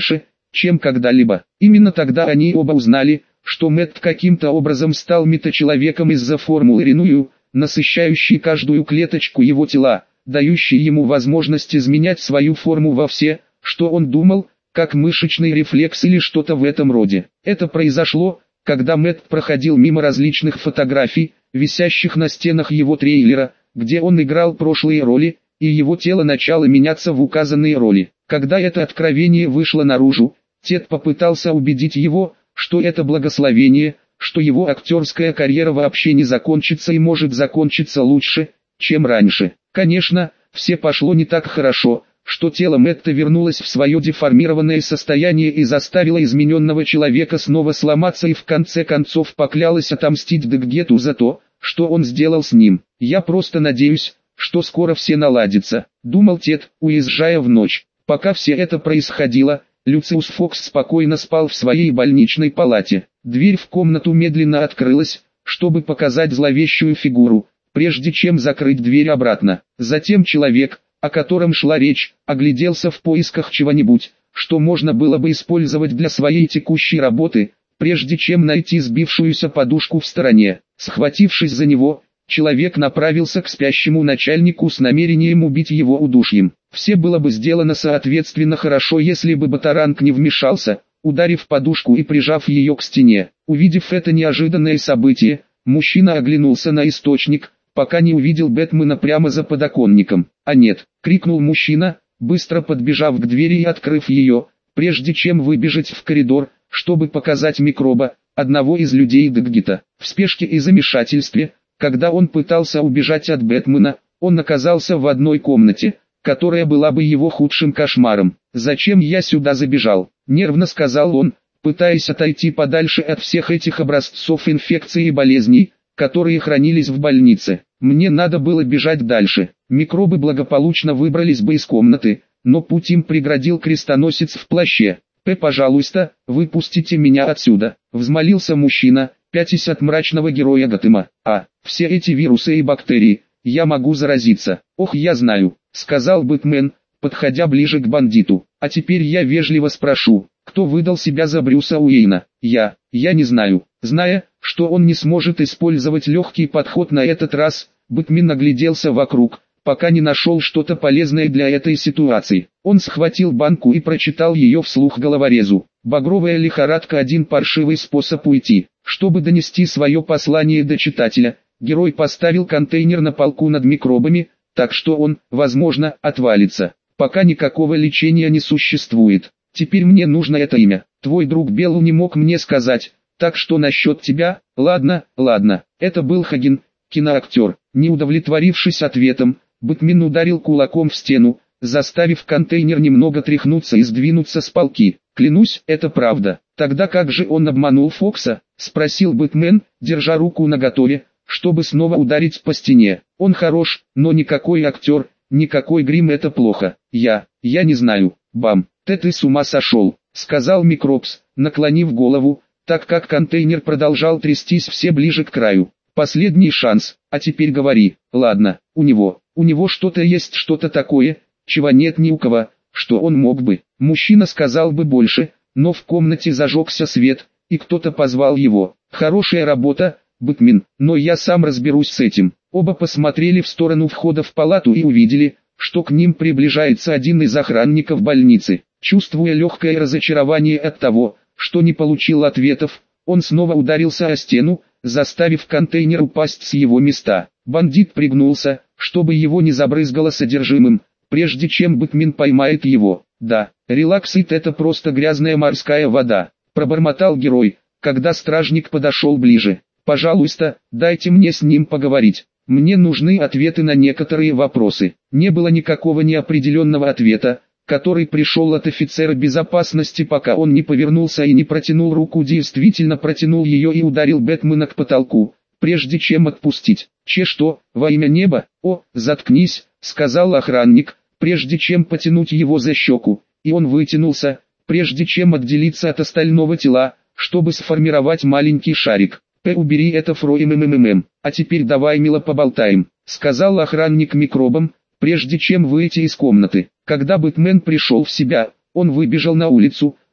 чем когда-либо. Именно тогда они оба узнали, что Мэтт каким-то образом стал метачеловеком из-за формулы Реную, насыщающей каждую клеточку его тела, дающей ему возможность изменять свою форму во все, что он думал, как мышечный рефлекс или что-то в этом роде. Это произошло, когда Мэтт проходил мимо различных фотографий, висящих на стенах его трейлера, где он играл прошлые роли, и его тело начало меняться в указанные роли. Когда это откровение вышло наружу, Тед попытался убедить его, что это благословение, что его актерская карьера вообще не закончится и может закончиться лучше, чем раньше. Конечно, все пошло не так хорошо, что тело Мэтта вернулось в свое деформированное состояние и заставило измененного человека снова сломаться и в конце концов поклялось отомстить Дэггету за то, что он сделал с ним. «Я просто надеюсь, что скоро все наладится», — думал Тед, уезжая в ночь. Пока все это происходило, Люциус Фокс спокойно спал в своей больничной палате. Дверь в комнату медленно открылась, чтобы показать зловещую фигуру, прежде чем закрыть дверь обратно. Затем человек, о котором шла речь, огляделся в поисках чего-нибудь, что можно было бы использовать для своей текущей работы, прежде чем найти сбившуюся подушку в стороне. Схватившись за него, человек направился к спящему начальнику с намерением убить его удушьем. Все было бы сделано соответственно хорошо, если бы Батаранг не вмешался, ударив подушку и прижав ее к стене. Увидев это неожиданное событие, мужчина оглянулся на источник, пока не увидел Бэтмена прямо за подоконником. «А нет!» — крикнул мужчина, быстро подбежав к двери и открыв ее, прежде чем выбежать в коридор, чтобы показать микроба, одного из людей Дэггета. В спешке и замешательстве, когда он пытался убежать от Бэтмена, он оказался в одной комнате, которая была бы его худшим кошмаром. «Зачем я сюда забежал?» — нервно сказал он, пытаясь отойти подальше от всех этих образцов инфекций и болезней, которые хранились в больнице. Мне надо было бежать дальше. Микробы благополучно выбрались бы из комнаты, но путь им преградил крестоносец в плаще. «П, пожалуйста, выпустите меня отсюда», — взмолился мужчина, пятясь от мрачного героя Готэма. «А, все эти вирусы и бактерии, я могу заразиться». «Ох, я знаю», — сказал Бэтмен, подходя ближе к бандиту. «А теперь я вежливо спрошу, кто выдал себя за Брюса Уэйна?» «Я, я не знаю». Зная, что он не сможет использовать легкий подход на этот раз, Бэтмен нагляделся вокруг, пока не нашел что-то полезное для этой ситуации. Он схватил банку и прочитал ее вслух головорезу. «Багровая лихорадка – один паршивый способ уйти». Чтобы донести свое послание до читателя, герой поставил контейнер на полку над микробами, так что он, возможно, отвалится. Пока никакого лечения не существует. Теперь мне нужно это имя. Твой друг Белл не мог мне сказать, так что насчет тебя, ладно, ладно. Это был Хаген, киноактер. Не удовлетворившись ответом, Бэтмен ударил кулаком в стену, заставив контейнер немного тряхнуться и сдвинуться с полки. «Клянусь, это правда». «Тогда как же он обманул Фокса?» — спросил Бэтмен, держа руку наготове, чтобы снова ударить по стене. «Он хорош, но никакой актер, никакой грим — это плохо. Я, я не знаю». «Бам! Ты ты с ума сошел», — сказал Микробс, наклонив голову, так как контейнер продолжал трястись все ближе к краю. «Последний шанс, а теперь говори». «Ладно, у него, у него что-то есть, что-то такое, чего нет ни у кого, что он мог бы». Мужчина сказал бы больше, но в комнате зажегся свет, и кто-то позвал его. «Хорошая работа, Бэтмен, но я сам разберусь с этим». Оба посмотрели в сторону входа в палату и увидели, что к ним приближается один из охранников больницы. Чувствуя легкое разочарование от того, что не получил ответов, он снова ударился о стену, заставив контейнер упасть с его места. Бандит пригнулся, чтобы его не забрызгало содержимым, прежде чем Бэтмен поймает его. «Да, релаксит — это просто грязная морская вода», — пробормотал герой, когда стражник подошел ближе. «Пожалуйста, дайте мне с ним поговорить. Мне нужны ответы на некоторые вопросы». Не было никакого неопределенного ответа, который пришел от офицера безопасности, пока он не повернулся и не протянул руку, действительно протянул ее и ударил Бэтмена к потолку, прежде чем отпустить. «Че что, во имя неба?» «О, заткнись», — сказал охранник, прежде чем потянуть его за щеку, и он вытянулся, прежде чем отделиться от остального тела, чтобы сформировать маленький шарик. «П, убери это фро-ММММ, а теперь давай мило поболтаем», — сказал охранник микробам, прежде чем выйти из комнаты. Когда Бэтмен пришел в себя, он выбежал на улицу,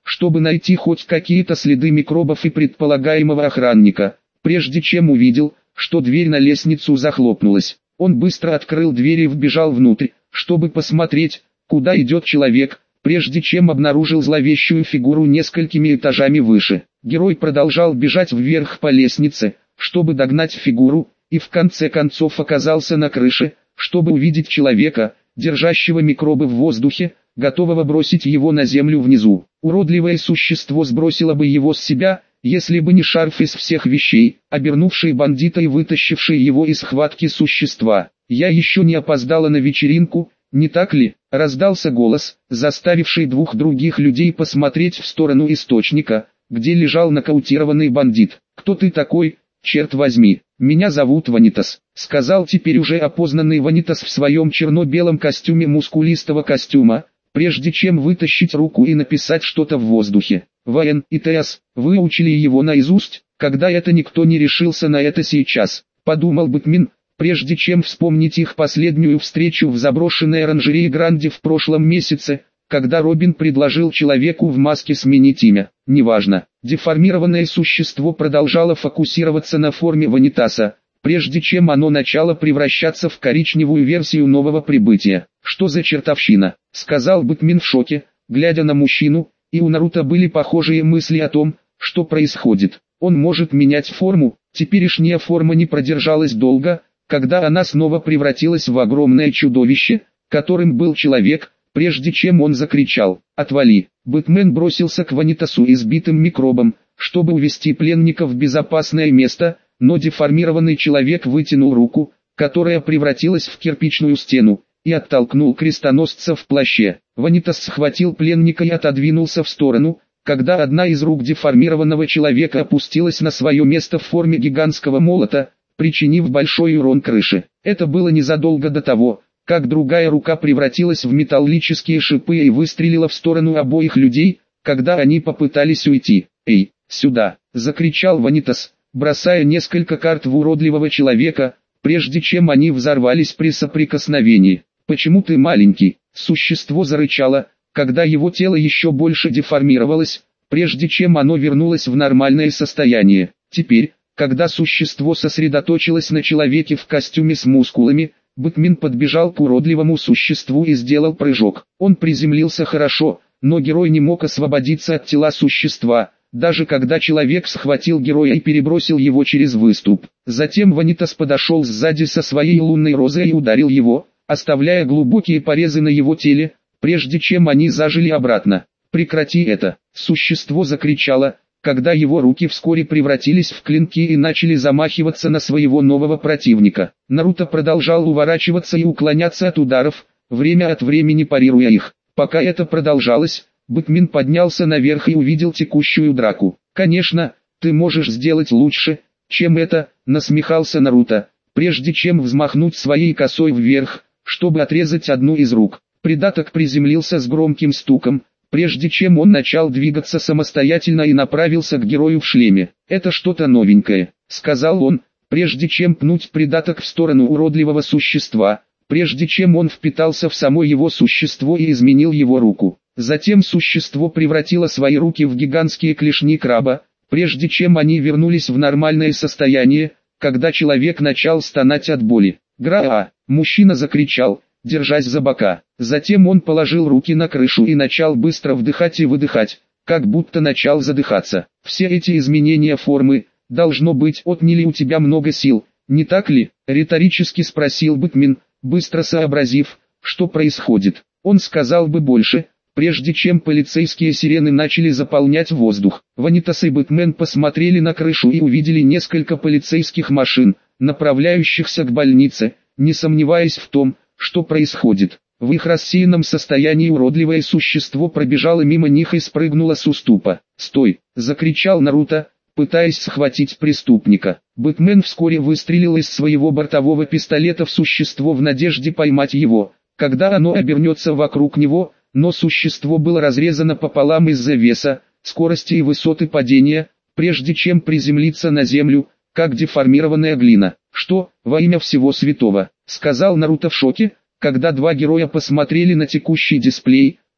чтобы найти хоть какие-то следы микробов и предполагаемого охранника, прежде чем увидел, что дверь на лестницу захлопнулась. Он быстро открыл дверь и вбежал внутрь, чтобы посмотреть, куда идет человек, прежде чем обнаружил зловещую фигуру несколькими этажами выше. Герой продолжал бежать вверх по лестнице, чтобы догнать фигуру, и в конце концов оказался на крыше, чтобы увидеть человека, держащего микробы в воздухе, готового бросить его на землю внизу. Уродливое существо сбросило бы его с себя, если бы не шарф из всех вещей, обернувший бандита и вытащивший его из схватки существа. «Я еще не опоздала на вечеринку, не так ли?» — раздался голос, заставивший двух других людей посмотреть в сторону источника, где лежал нокаутированный бандит. «Кто ты такой, черт возьми?» «Меня зовут Ванитас», — сказал теперь уже опознанный Ванитас в своем черно-белом костюме мускулистого костюма, прежде чем вытащить руку и написать что-то в воздухе. «ВН и ТС, выучили его наизусть, когда это никто не решился на это сейчас», — подумал Бэтмен, прежде чем вспомнить их последнюю встречу в заброшенной оранжерее Гранди в прошлом месяце, когда Робин предложил человеку в маске сменить имя. Неважно, деформированное существо продолжало фокусироваться на форме Ванитаса, прежде чем оно начало превращаться в коричневую версию нового прибытия. «Что за чертовщина?» — сказал Бэтмен в шоке, глядя на мужчину, и у Наруто были похожие мысли о том, что происходит. Он может менять форму. Теперешняя форма не продержалась долго, когда она снова превратилась в огромное чудовище, которым был человек, прежде чем он закричал «Отвали!». Бэтмен бросился к Ванитасу избитым микробом, чтобы увести пленника в безопасное место, но деформированный человек вытянул руку, которая превратилась в кирпичную стену, и оттолкнул крестоносца в плаще. Ванитас схватил пленника и отодвинулся в сторону, когда одна из рук деформированного человека опустилась на свое место в форме гигантского молота, причинив большой урон крыше. Это было незадолго до того, как другая рука превратилась в металлические шипы и выстрелила в сторону обоих людей, когда они попытались уйти. «Эй, сюда!» — закричал Ванитас, бросая несколько карт в уродливого человека, прежде чем они взорвались при соприкосновении. «Почему ты маленький?» — существо зарычало, когда его тело еще больше деформировалось, прежде чем оно вернулось в нормальное состояние. Теперь, когда существо сосредоточилось на человеке в костюме с мускулами, Бэтмен подбежал к уродливому существу и сделал прыжок. Он приземлился хорошо, но герой не мог освободиться от тела существа, даже когда человек схватил героя и перебросил его через выступ. Затем Ванитас подошел сзади со своей лунной розой и ударил его, оставляя глубокие порезы на его теле, прежде чем они зажили обратно. «Прекрати это!» — существо закричало, когда его руки вскоре превратились в клинки и начали замахиваться на своего нового противника. Наруто продолжал уворачиваться и уклоняться от ударов, время от времени парируя их. Пока это продолжалось, Бэтмен поднялся наверх и увидел текущую драку. «Конечно, ты можешь сделать лучше, чем это», — насмехался Наруто, прежде чем взмахнуть своей косой вверх, чтобы отрезать одну из рук. Придаток приземлился с громким стуком, прежде чем он начал двигаться самостоятельно и направился к герою в шлеме. «Это что-то новенькое», — сказал он, прежде чем пнуть придаток в сторону уродливого существа, прежде чем он впитался в само его существо и изменил его руку. Затем существо превратило свои руки в гигантские клешни краба, прежде чем они вернулись в нормальное состояние, когда человек начал стонать от боли. «Гра-а!» — мужчина закричал, держась за бока. Затем он положил руки на крышу и начал быстро вдыхать и выдыхать, как будто начал задыхаться. «Все эти изменения формы, должно быть, отняли у тебя много сил, не так ли?» — риторически спросил Бэтмен, быстро сообразив, что происходит. Он сказал бы больше, прежде чем полицейские сирены начали заполнять воздух. Ванитас и Бэтмен посмотрели на крышу и увидели несколько полицейских машин, направляющихся к больнице, не сомневаясь в том, что происходит. В их рассеянном состоянии уродливое существо пробежало мимо них и спрыгнуло с уступа. «Стой!» — закричал Наруто, пытаясь схватить преступника. Бэтмен вскоре выстрелил из своего бортового пистолета в существо в надежде поймать его, когда оно обернется вокруг него, но существо было разрезано пополам из-за веса, скорости и высоты падения, прежде чем приземлиться на землю, как деформированная глина. «Что, во имя всего святого?» — сказал Наруто в шоке, когда два героя посмотрели на текущий дисплей,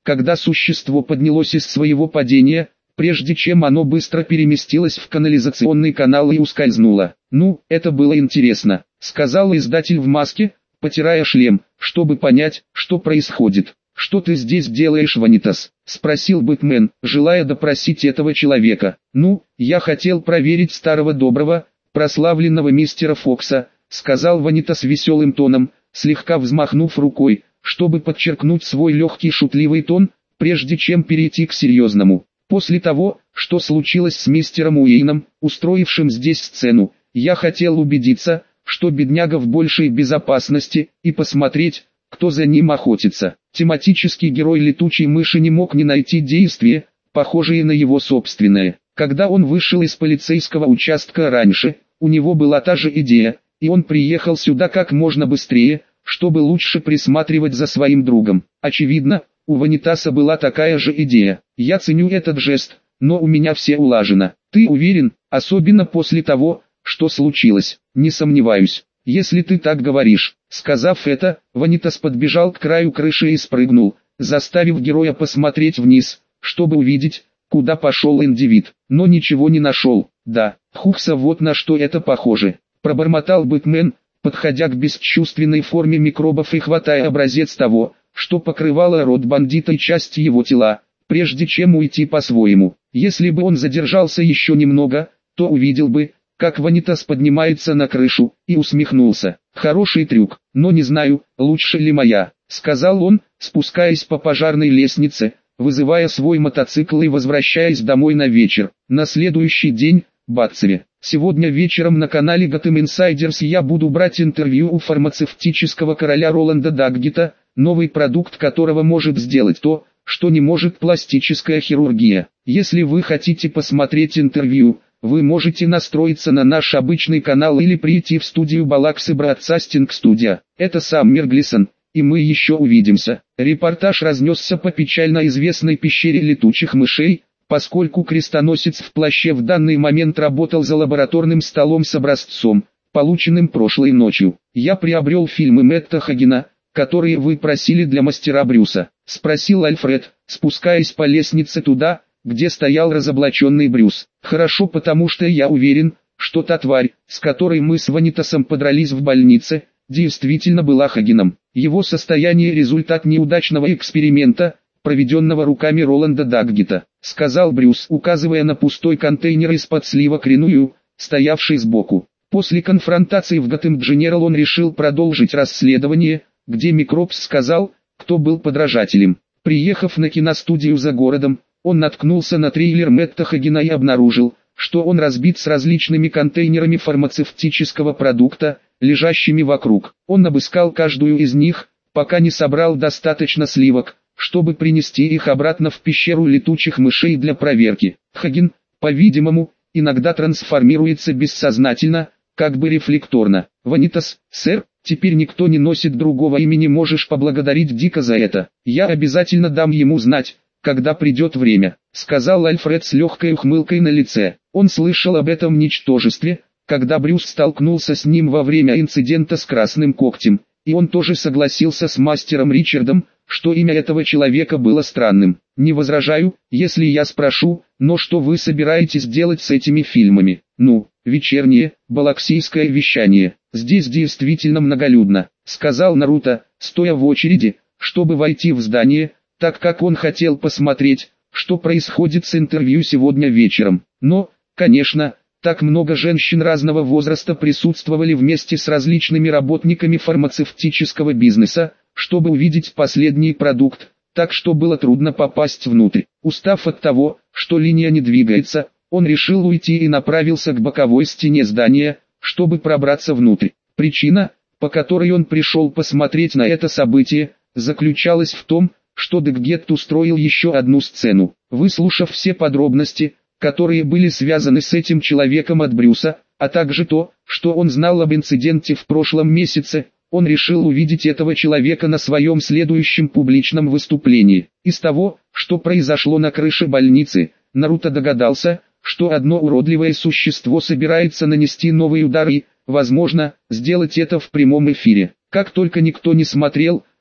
когда существо поднялось из своего падения, прежде чем оно быстро переместилось в канализационный канал и ускользнуло. «Ну, это было интересно», — сказал издатель в маске, потирая шлем, чтобы понять, что происходит. «Что ты здесь делаешь, Ванитас?» — спросил Бэтмен, желая допросить этого человека. «Ну, я хотел проверить старого доброго, прославленного мистера Фокса», — сказал Ванитас веселым тоном, слегка взмахнув рукой, чтобы подчеркнуть свой легкий шутливый тон, прежде чем перейти к серьезному. «После того, что случилось с мистером Уэйном, устроившим здесь сцену, я хотел убедиться, что бедняга в большей безопасности, и посмотреть, кто за ним охотится». Тематический герой летучей мыши не мог не найти действия, похожие на его собственное. Когда он вышел из полицейского участка раньше, у него была та же идея, и он приехал сюда как можно быстрее, чтобы лучше присматривать за своим другом. Очевидно, у Ванитаса была такая же идея. «Я ценю этот жест, но у меня все улажено. Ты уверен, особенно после того, что случилось?» «Не сомневаюсь, если ты так говоришь». Сказав это, Ванитас подбежал к краю крыши и спрыгнул, заставив героя посмотреть вниз, чтобы увидеть, куда пошел индивид, но ничего не нашел. «Да, Хукса, вот на что это похоже», — пробормотал Бэтмен, подходя к бесчувственной форме микробов и хватая образец того, что покрывало рот бандита и часть его тела, прежде чем уйти по-своему. Если бы он задержался еще немного, то увидел бы, как Ванитас поднимается на крышу, и усмехнулся. «Хороший трюк, но не знаю, лучше ли моя», — сказал он, спускаясь по пожарной лестнице, вызывая свой мотоцикл и возвращаясь домой на вечер. На следующий день, Батцеве. «Сегодня вечером на канале Gotham Insiders я буду брать интервью у фармацевтического короля Роланда Даггета, новый продукт которого может сделать то, что не может пластическая хирургия. Если вы хотите посмотреть интервью, вы можете настроиться на наш обычный канал или прийти в студию Балакс и Братсастинг студия. Это сам Мерглисон, и мы еще увидимся». Репортаж разнесся по печально известной пещере летучих мышей, поскольку крестоносец в плаще в данный момент работал за лабораторным столом с образцом, полученным прошлой ночью. «Я приобрел фильмы Мэтта Хагена, которые вы просили для мастера Брюса?» — спросил Альфред, спускаясь по лестнице туда, где стоял разоблаченный Брюс. «Хорошо, потому что я уверен, что та тварь, с которой мы с Ванитасом подрались в больнице, действительно была Хагеном. Его состояние — результат неудачного эксперимента, проведенного руками Роланда Даггета», — сказал Брюс, указывая на пустой контейнер из-под сливок Реную, стоявший сбоку. После конфронтации в Gotham General он решил продолжить расследование, где Микробс сказал, кто был подражателем. Приехав на киностудию за городом, он наткнулся на трейлер Мэтта Хагена и обнаружил, что он разбит с различными контейнерами фармацевтического продукта, лежащими вокруг. Он обыскал каждую из них, пока не собрал достаточно сливок, чтобы принести их обратно в пещеру летучих мышей для проверки. Хаген, по-видимому, иногда трансформируется бессознательно, как бы рефлекторно. «Ванитас, сэр, теперь никто не носит другого имени, можешь поблагодарить Дика за это. Я обязательно дам ему знать, когда придет время», — сказал Альфред с легкой ухмылкой на лице. Он слышал об этом ничтожестве, когда Брюс столкнулся с ним во время инцидента с Красным Когтем, и он тоже согласился с мастером Ричардом, что имя этого человека было странным. «Не возражаю, если я спрошу, но что вы собираетесь делать с этими фильмами?» «Ну, вечернее, балаксийское вещание. Здесь действительно многолюдно», — сказал Наруто, стоя в очереди, чтобы войти в здание, так как он хотел посмотреть, что происходит с интервью сегодня вечером. Но, конечно, так много женщин разного возраста присутствовали вместе с различными работниками фармацевтического бизнеса, чтобы увидеть последний продукт, так что было трудно попасть внутрь. Устав от того, что линия не двигается, он решил уйти и направился к боковой стене здания, чтобы пробраться внутрь. Причина, по которой он пришел посмотреть на это событие, заключалась в том, что Даггет устроил еще одну сцену. Выслушав все подробности, которые были связаны с этим человеком от Брюса, а также то, что он знал об инциденте в прошлом месяце, он решил увидеть этого человека на своем следующем публичном выступлении. Из того, что произошло на крыше больницы, Наруто догадался, что одно уродливое существо собирается нанести новый удар и, возможно, сделать это в прямом эфире. Как только никто не смотрел,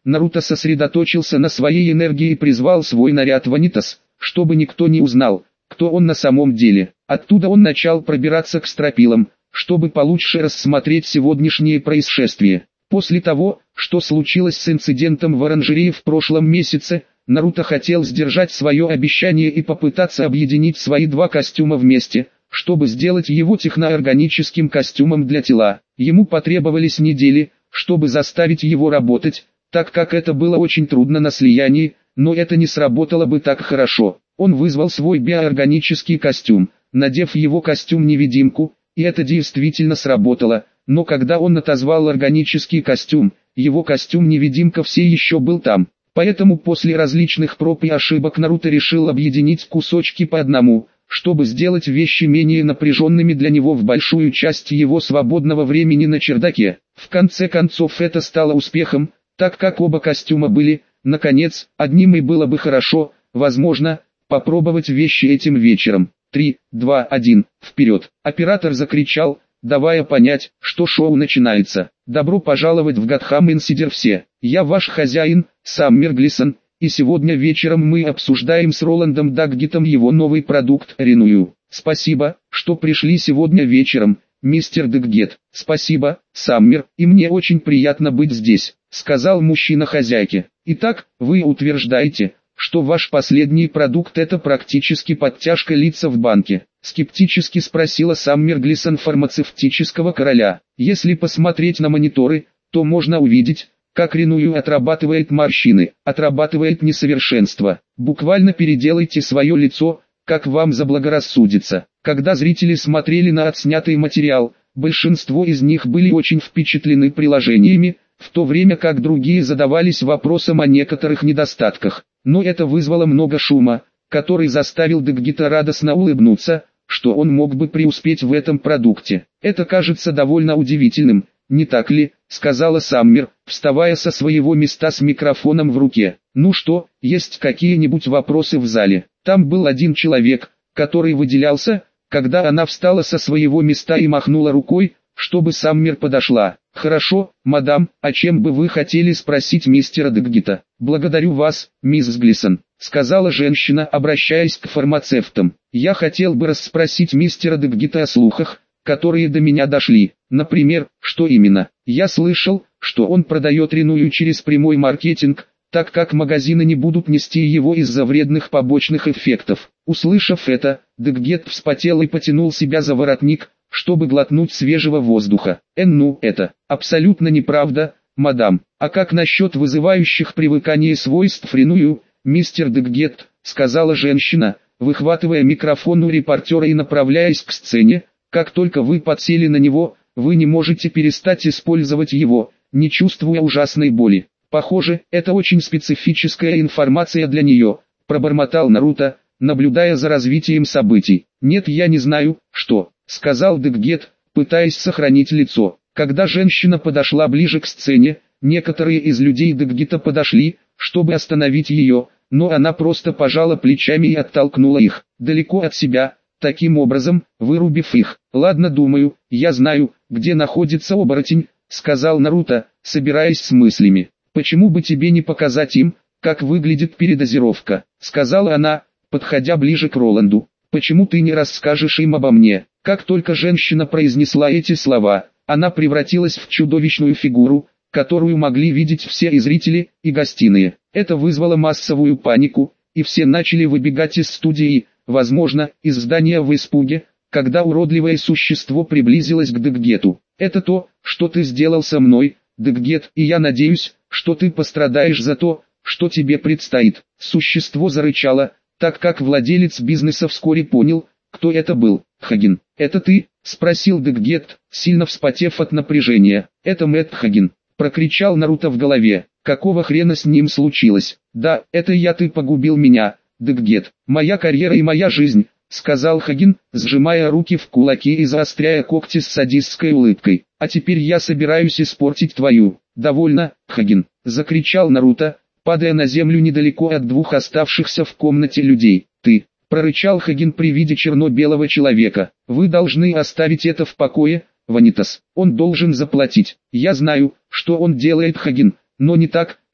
Наруто сосредоточился на своей энергии и призвал свой наряд Ванитас, чтобы никто не узнал, кто он на самом деле. Оттуда он начал пробираться к стропилам, чтобы получше рассмотреть сегодняшнее происшествие. После того, что случилось с инцидентом в оранжерее в прошлом месяце, Наруто хотел сдержать свое обещание и попытаться объединить свои два костюма вместе, чтобы сделать его техноорганическим костюмом для тела. Ему потребовались недели, чтобы заставить его работать, так как это было очень трудно на слиянии, но это не сработало бы так хорошо. Он вызвал свой биоорганический костюм, надев его костюм-невидимку, и это действительно сработало, но когда он отозвал органический костюм, его костюм-невидимка все еще был там. Поэтому после различных проб и ошибок Наруто решил объединить кусочки по одному, чтобы сделать вещи менее напряженными для него в большую часть его свободного времени на чердаке. В конце концов это стало успехом, так как оба костюма были, наконец, одним и было бы хорошо, возможно, попробовать вещи этим вечером. три, два, один, вперед! Оператор закричал, давая понять, что шоу начинается. Добро пожаловать в Gotham Insider все. Я ваш хозяин, Саммер Глисон, и сегодня вечером мы обсуждаем с Роландом Даггетом его новый продукт Реную. Спасибо, что пришли сегодня вечером, мистер Даггет. Спасибо, Саммер, и мне очень приятно быть здесь, сказал мужчина хозяйке. Итак, вы утверждаете, что ваш последний продукт это практически подтяжка лица в банке? Скептически спросила Саммер Глисон фармацевтического короля. Если посмотреть на мониторы, то можно увидеть, как Реную отрабатывает морщины, отрабатывает несовершенство. Буквально переделайте свое лицо, как вам заблагорассудится. Когда зрители смотрели на отснятый материал, большинство из них были очень впечатлены приложениями, в то время как другие задавались вопросом о некоторых недостатках. Но это вызвало много шума, который заставил Даггета радостно улыбнуться, что он мог бы преуспеть в этом продукте. Это кажется довольно удивительным, не так ли, сказала Саммер, вставая со своего места с микрофоном в руке. Ну что, есть какие-нибудь вопросы в зале? Там был один человек, который выделялся, когда она встала со своего места и махнула рукой, чтобы Саммер подошла. Хорошо, мадам, о чем бы вы хотели спросить мистера Даггета? Благодарю вас, мисс Глисон, сказала женщина, обращаясь к фармацевтам. Я хотел бы расспросить мистера Даггета о слухах, которые до меня дошли. Например, что именно? Я слышал, что он продает Реную через прямой маркетинг, так как магазины не будут нести его из-за вредных побочных эффектов. Услышав это, Даггет вспотел и потянул себя за воротник, чтобы глотнуть свежего воздуха. Э, ну, это абсолютно неправда, мадам. А как насчет вызывающих привыкание свойств Реную, мистер Даггет, сказала женщина, выхватывая микрофон у репортера и направляясь к сцене. Как только вы подсели на него, вы не можете перестать использовать его, не чувствуя ужасной боли. Похоже, это очень специфическая информация для нее, пробормотал Наруто, наблюдая за развитием событий. Нет, я не знаю, что, сказал Даггет, пытаясь сохранить лицо. Когда женщина подошла ближе к сцене, некоторые из людей Даггета подошли, чтобы остановить ее, но она просто пожала плечами и оттолкнула их далеко от себя, таким образом, вырубив их. Ладно, думаю, я знаю, где находится оборотень, сказал Наруто, собираясь с мыслями. Почему бы тебе не показать им, как выглядит передозировка, сказала она, подходя ближе к Роланду. Почему ты не расскажешь им обо мне? Как только женщина произнесла эти слова, она превратилась в чудовищную фигуру, которую могли видеть все и зрители, и гостиные. Это вызвало массовую панику, и все начали выбегать из студии, возможно, из здания в испуге, когда уродливое существо приблизилось к Даггету. Это то, что ты сделал со мной, Даггет, и я надеюсь, что ты пострадаешь за то, что тебе предстоит. Существо зарычало, так как владелец бизнеса вскоре понял, кто это был. Хаген, это ты? Спросил Даггет, сильно вспотев от напряжения. Это Мэтт Хаген, прокричал Наруто в голове. Какого хрена с ним случилось? Да, это я, ты погубил меня, Даггет. Моя карьера и моя жизнь, сказал Хаген, сжимая руки в кулаки и заостряя когти с садистской улыбкой. А теперь я собираюсь испортить твою. Довольно, Хаген, закричал Наруто, падая на землю недалеко от двух оставшихся в комнате людей. Ты, прорычал Хаген при виде черно-белого человека. Вы должны оставить это в покое, Ванитас. Он должен заплатить. Я знаю, что он делает, Хаген, но не так,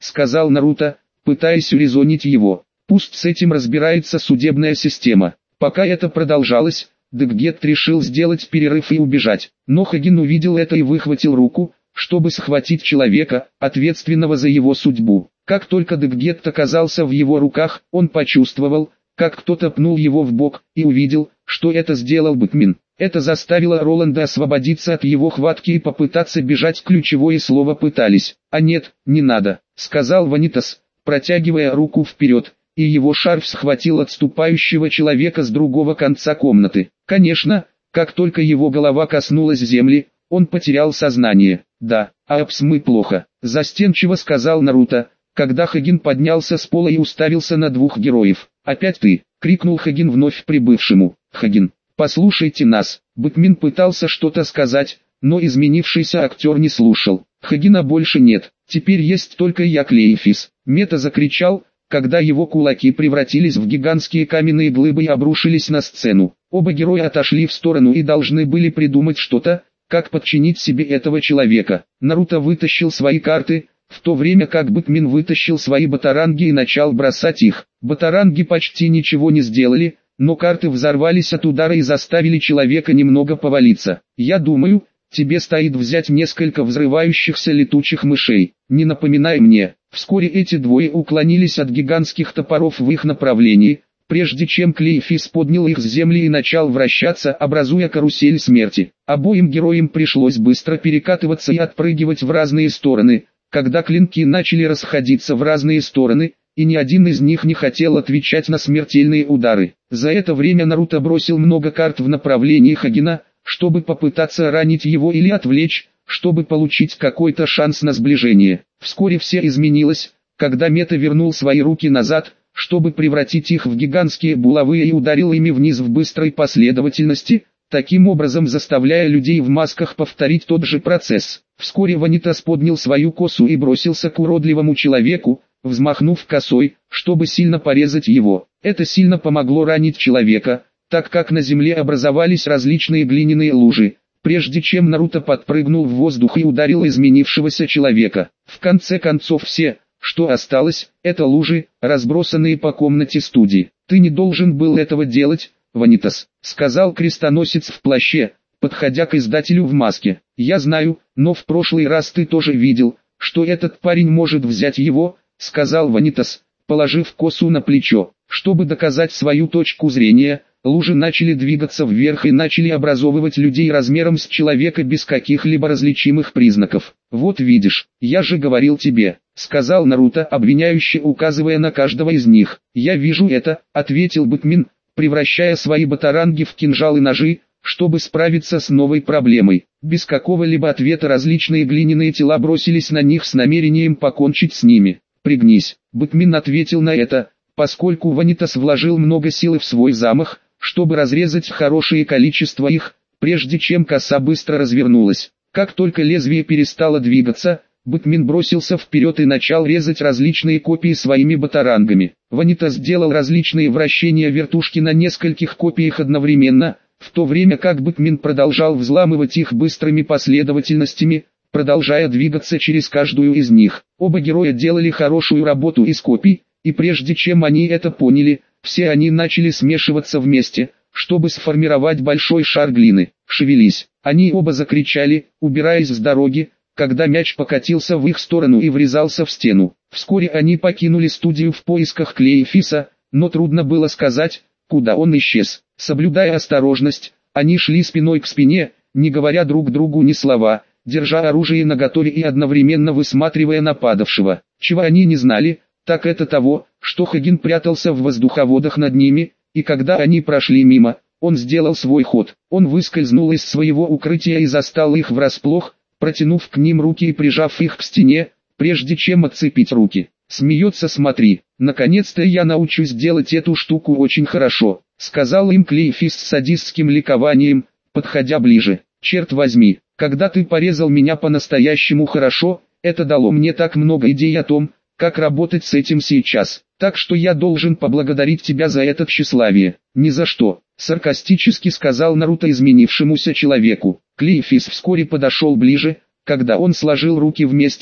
сказал Наруто, пытаясь урезонить его. Пусть с этим разбирается судебная система. Пока это продолжалось, Дэггет решил сделать перерыв и убежать. Но Хагин увидел это и выхватил руку, чтобы схватить человека, ответственного за его судьбу. Как только Дэггет оказался в его руках, он почувствовал, как кто-то пнул его в бок, и увидел, что это сделал Бэтмен. Это заставило Роланда освободиться от его хватки и попытаться бежать. Ключевое слово «пытались». «А нет, не надо», — сказал Ванитас, протягивая руку вперед, и его шарф схватил отступающего человека с другого конца комнаты. Конечно, как только его голова коснулась земли, он потерял сознание. «Да, апс, мы плохо», — застенчиво сказал Наруто, когда Хагин поднялся с пола и уставился на двух героев. «Опять ты!» — крикнул Хагин вновь прибывшему. «Хагин, послушайте нас!» Бэтмен пытался что-то сказать, но изменившийся актер не слушал. «Хагина больше нет, теперь есть только я, Клейфис!» Мета закричал, когда его кулаки превратились в гигантские каменные глыбы и обрушились на сцену. Оба героя отошли в сторону и должны были придумать что-то, как подчинить себе этого человека. Наруто вытащил свои карты, в то время как Бэтмен вытащил свои батаранги и начал бросать их. Батаранги почти ничего не сделали, но карты взорвались от удара и заставили человека немного повалиться. «Я думаю, тебе стоит взять несколько взрывающихся летучих мышей. Не напоминай мне». Вскоре эти двое уклонились от гигантских топоров в их направлении, прежде чем Клейфис поднял их с земли и начал вращаться, образуя карусель смерти. Обоим героям пришлось быстро перекатываться и отпрыгивать в разные стороны, когда клинки начали расходиться в разные стороны, и ни один из них не хотел отвечать на смертельные удары. За это время Наруто бросил много карт в направлении Хагина, чтобы попытаться ранить его или отвлечь, чтобы получить какой-то шанс на сближение. Вскоре все изменилось, когда Мета вернул свои руки назад, чтобы превратить их в гигантские булавы и ударил ими вниз в быстрой последовательности, таким образом заставляя людей в масках повторить тот же процесс. Вскоре Ванитас поднял свою косу и бросился к уродливому человеку, взмахнув косой, чтобы сильно порезать его. Это сильно помогло ранить человека, так как на земле образовались различные глиняные лужи, прежде чем Наруто подпрыгнул в воздух и ударил изменившегося человека. В конце концов все, что осталось, это лужи, разбросанные по комнате студии. «Ты не должен был этого делать, Ванитас», — сказал крестоносец в плаще, подходя к издателю в маске. «Я знаю, но в прошлый раз ты тоже видел, что этот парень может взять его», — сказал Ванитас, положив косу на плечо. Чтобы доказать свою точку зрения, лужи начали двигаться вверх и начали образовывать людей размером с человека без каких-либо различимых признаков. «Вот видишь, я же говорил тебе», — сказал Наруто, обвиняюще указывая на каждого из них. «Я вижу это», — ответил Бэтмен, превращая свои батаранги в кинжалы и ножи, чтобы справиться с новой проблемой. Без какого-либо ответа различные глиняные тела бросились на них с намерением покончить с ними. «Пригнись», — Бэтмен ответил на это, поскольку Ванитас вложил много силы в свой замах, чтобы разрезать хорошее количество их, прежде чем коса быстро развернулась. Как только лезвие перестало двигаться, Бэтмен бросился вперед и начал резать различные копии своими батарангами. Ванитас сделал различные вращения вертушки на нескольких копиях одновременно, в то время как Бэтмен продолжал взламывать их быстрыми последовательностями, продолжая двигаться через каждую из них. Оба героя делали хорошую работу из копий, и прежде чем они это поняли, все они начали смешиваться вместе, чтобы сформировать большой шар глины. «Шевелись!» Они оба закричали, убираясь с дороги, когда мяч покатился в их сторону и врезался в стену. Вскоре они покинули студию в поисках Клейфиса, но трудно было сказать, куда он исчез. Соблюдая осторожность, они шли спиной к спине, не говоря друг другу ни слова, держа оружие наготове и одновременно высматривая нападавшего. Чего они не знали, так это того, что Хагин прятался в воздуховодах над ними, и когда они прошли мимо, он сделал свой ход. Он выскользнул из своего укрытия и застал их врасплох, протянув к ним руки и прижав их к стене, прежде чем отцепить руки. «Смеется, смотри, наконец-то я научусь делать эту штуку очень хорошо», — сказал им Клейфис с садистским ликованием, подходя ближе. «Черт возьми, когда ты порезал меня по-настоящему хорошо, это дало мне так много идей о том, как работать с этим сейчас, так что я должен поблагодарить тебя за это тщеславие». «Ни за что», — саркастически сказал Наруто изменившемуся человеку. Клейфис вскоре подошел ближе, когда он сложил руки вместе,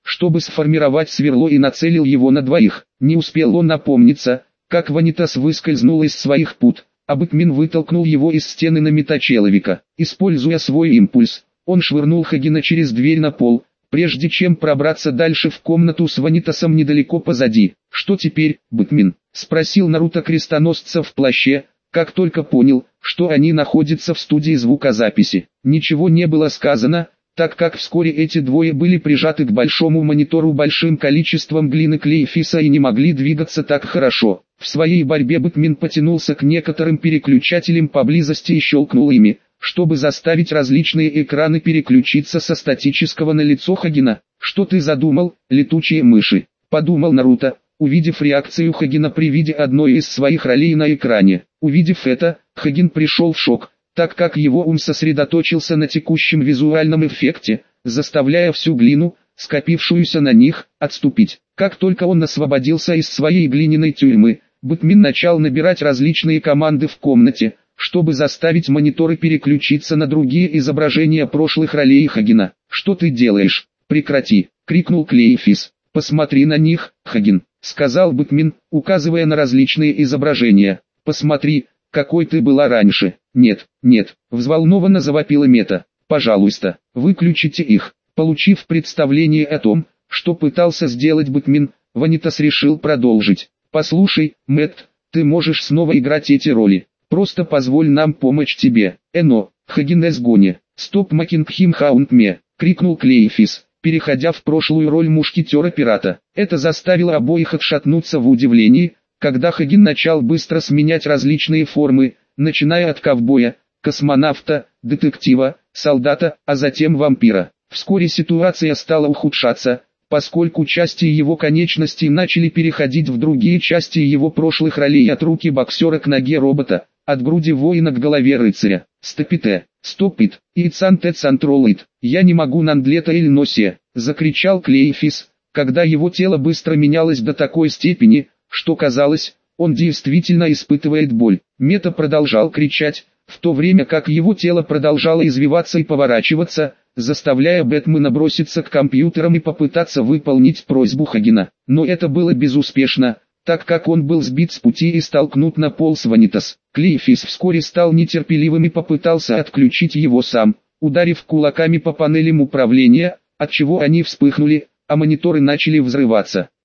чтобы сформировать сверло, и нацелил его на двоих. Не успел он напомниться, как Ванитас выскользнул из своих пут, а Бэтмен вытолкнул его из стены на метачеловека. Используя свой импульс, он швырнул Хагена через дверь на пол, прежде чем пробраться дальше в комнату с Ванитасом недалеко позади. «Что теперь, Бэтмен?» — спросил Наруто крестоносца в плаще, как только понял, что они находятся в студии звукозаписи. Ничего не было сказано, так как вскоре эти двое были прижаты к большому монитору большим количеством глины Клейфиса и не могли двигаться так хорошо. В своей борьбе Бэтмен потянулся к некоторым переключателям поблизости и щелкнул ими, чтобы заставить различные экраны переключиться со статического на лицо Хагена. «Что ты задумал, летучие мыши?» — подумал Наруто, увидев реакцию Хагена при виде одной из своих ролей на экране. Увидев это, Хаген пришел в шок, так как его ум сосредоточился на текущем визуальном эффекте, заставляя всю глину, скопившуюся на них, отступить. Как только он освободился из своей глиняной тюрьмы, Бэтмен начал набирать различные команды в комнате, чтобы заставить мониторы переключиться на другие изображения прошлых ролей Хагена. «Что ты делаешь? Прекрати!» — крикнул Клейфис. «Посмотри на них, Хаген», — сказал Бэтмен, указывая на различные изображения. «Посмотри, какой ты была раньше». «Нет, нет», — взволнованно завопила Мета. «Пожалуйста, выключите их». Получив представление о том, что пытался сделать Бэтмен, Ванитас решил продолжить. «Послушай, Мэтт, ты можешь снова играть эти роли. Просто позволь нам помочь тебе». «Эно, Хаген Эсгоне, стоп Макингхим Хаунтме», — крикнул Клейфис, переходя в прошлую роль мушкетера-пирата. Это заставило обоих отшатнуться в удивлении, когда Хаген начал быстро сменять различные формы, начиная от ковбоя, космонавта, детектива, солдата, а затем вампира. Вскоре ситуация стала ухудшаться, поскольку части его конечностей начали переходить в другие части его прошлых ролей, от руки боксера к ноге робота, от груди воина к голове рыцаря. «Стопите, стопит, ицанте цантролит, я не могу нандлета или носе», — закричал Клейфис, когда его тело быстро менялось до такой степени, что казалось, он действительно испытывает боль. Мета продолжал кричать, в то время как его тело продолжало извиваться и поворачиваться, заставляя Бэтмена броситься к компьютерам и попытаться выполнить просьбу Хагена. Но это было безуспешно, так как он был сбит с пути и столкнут на пол с Ванитас. Клейфис вскоре стал нетерпеливым и попытался отключить его сам, ударив кулаками по панелям управления, отчего они вспыхнули, а мониторы начали взрываться.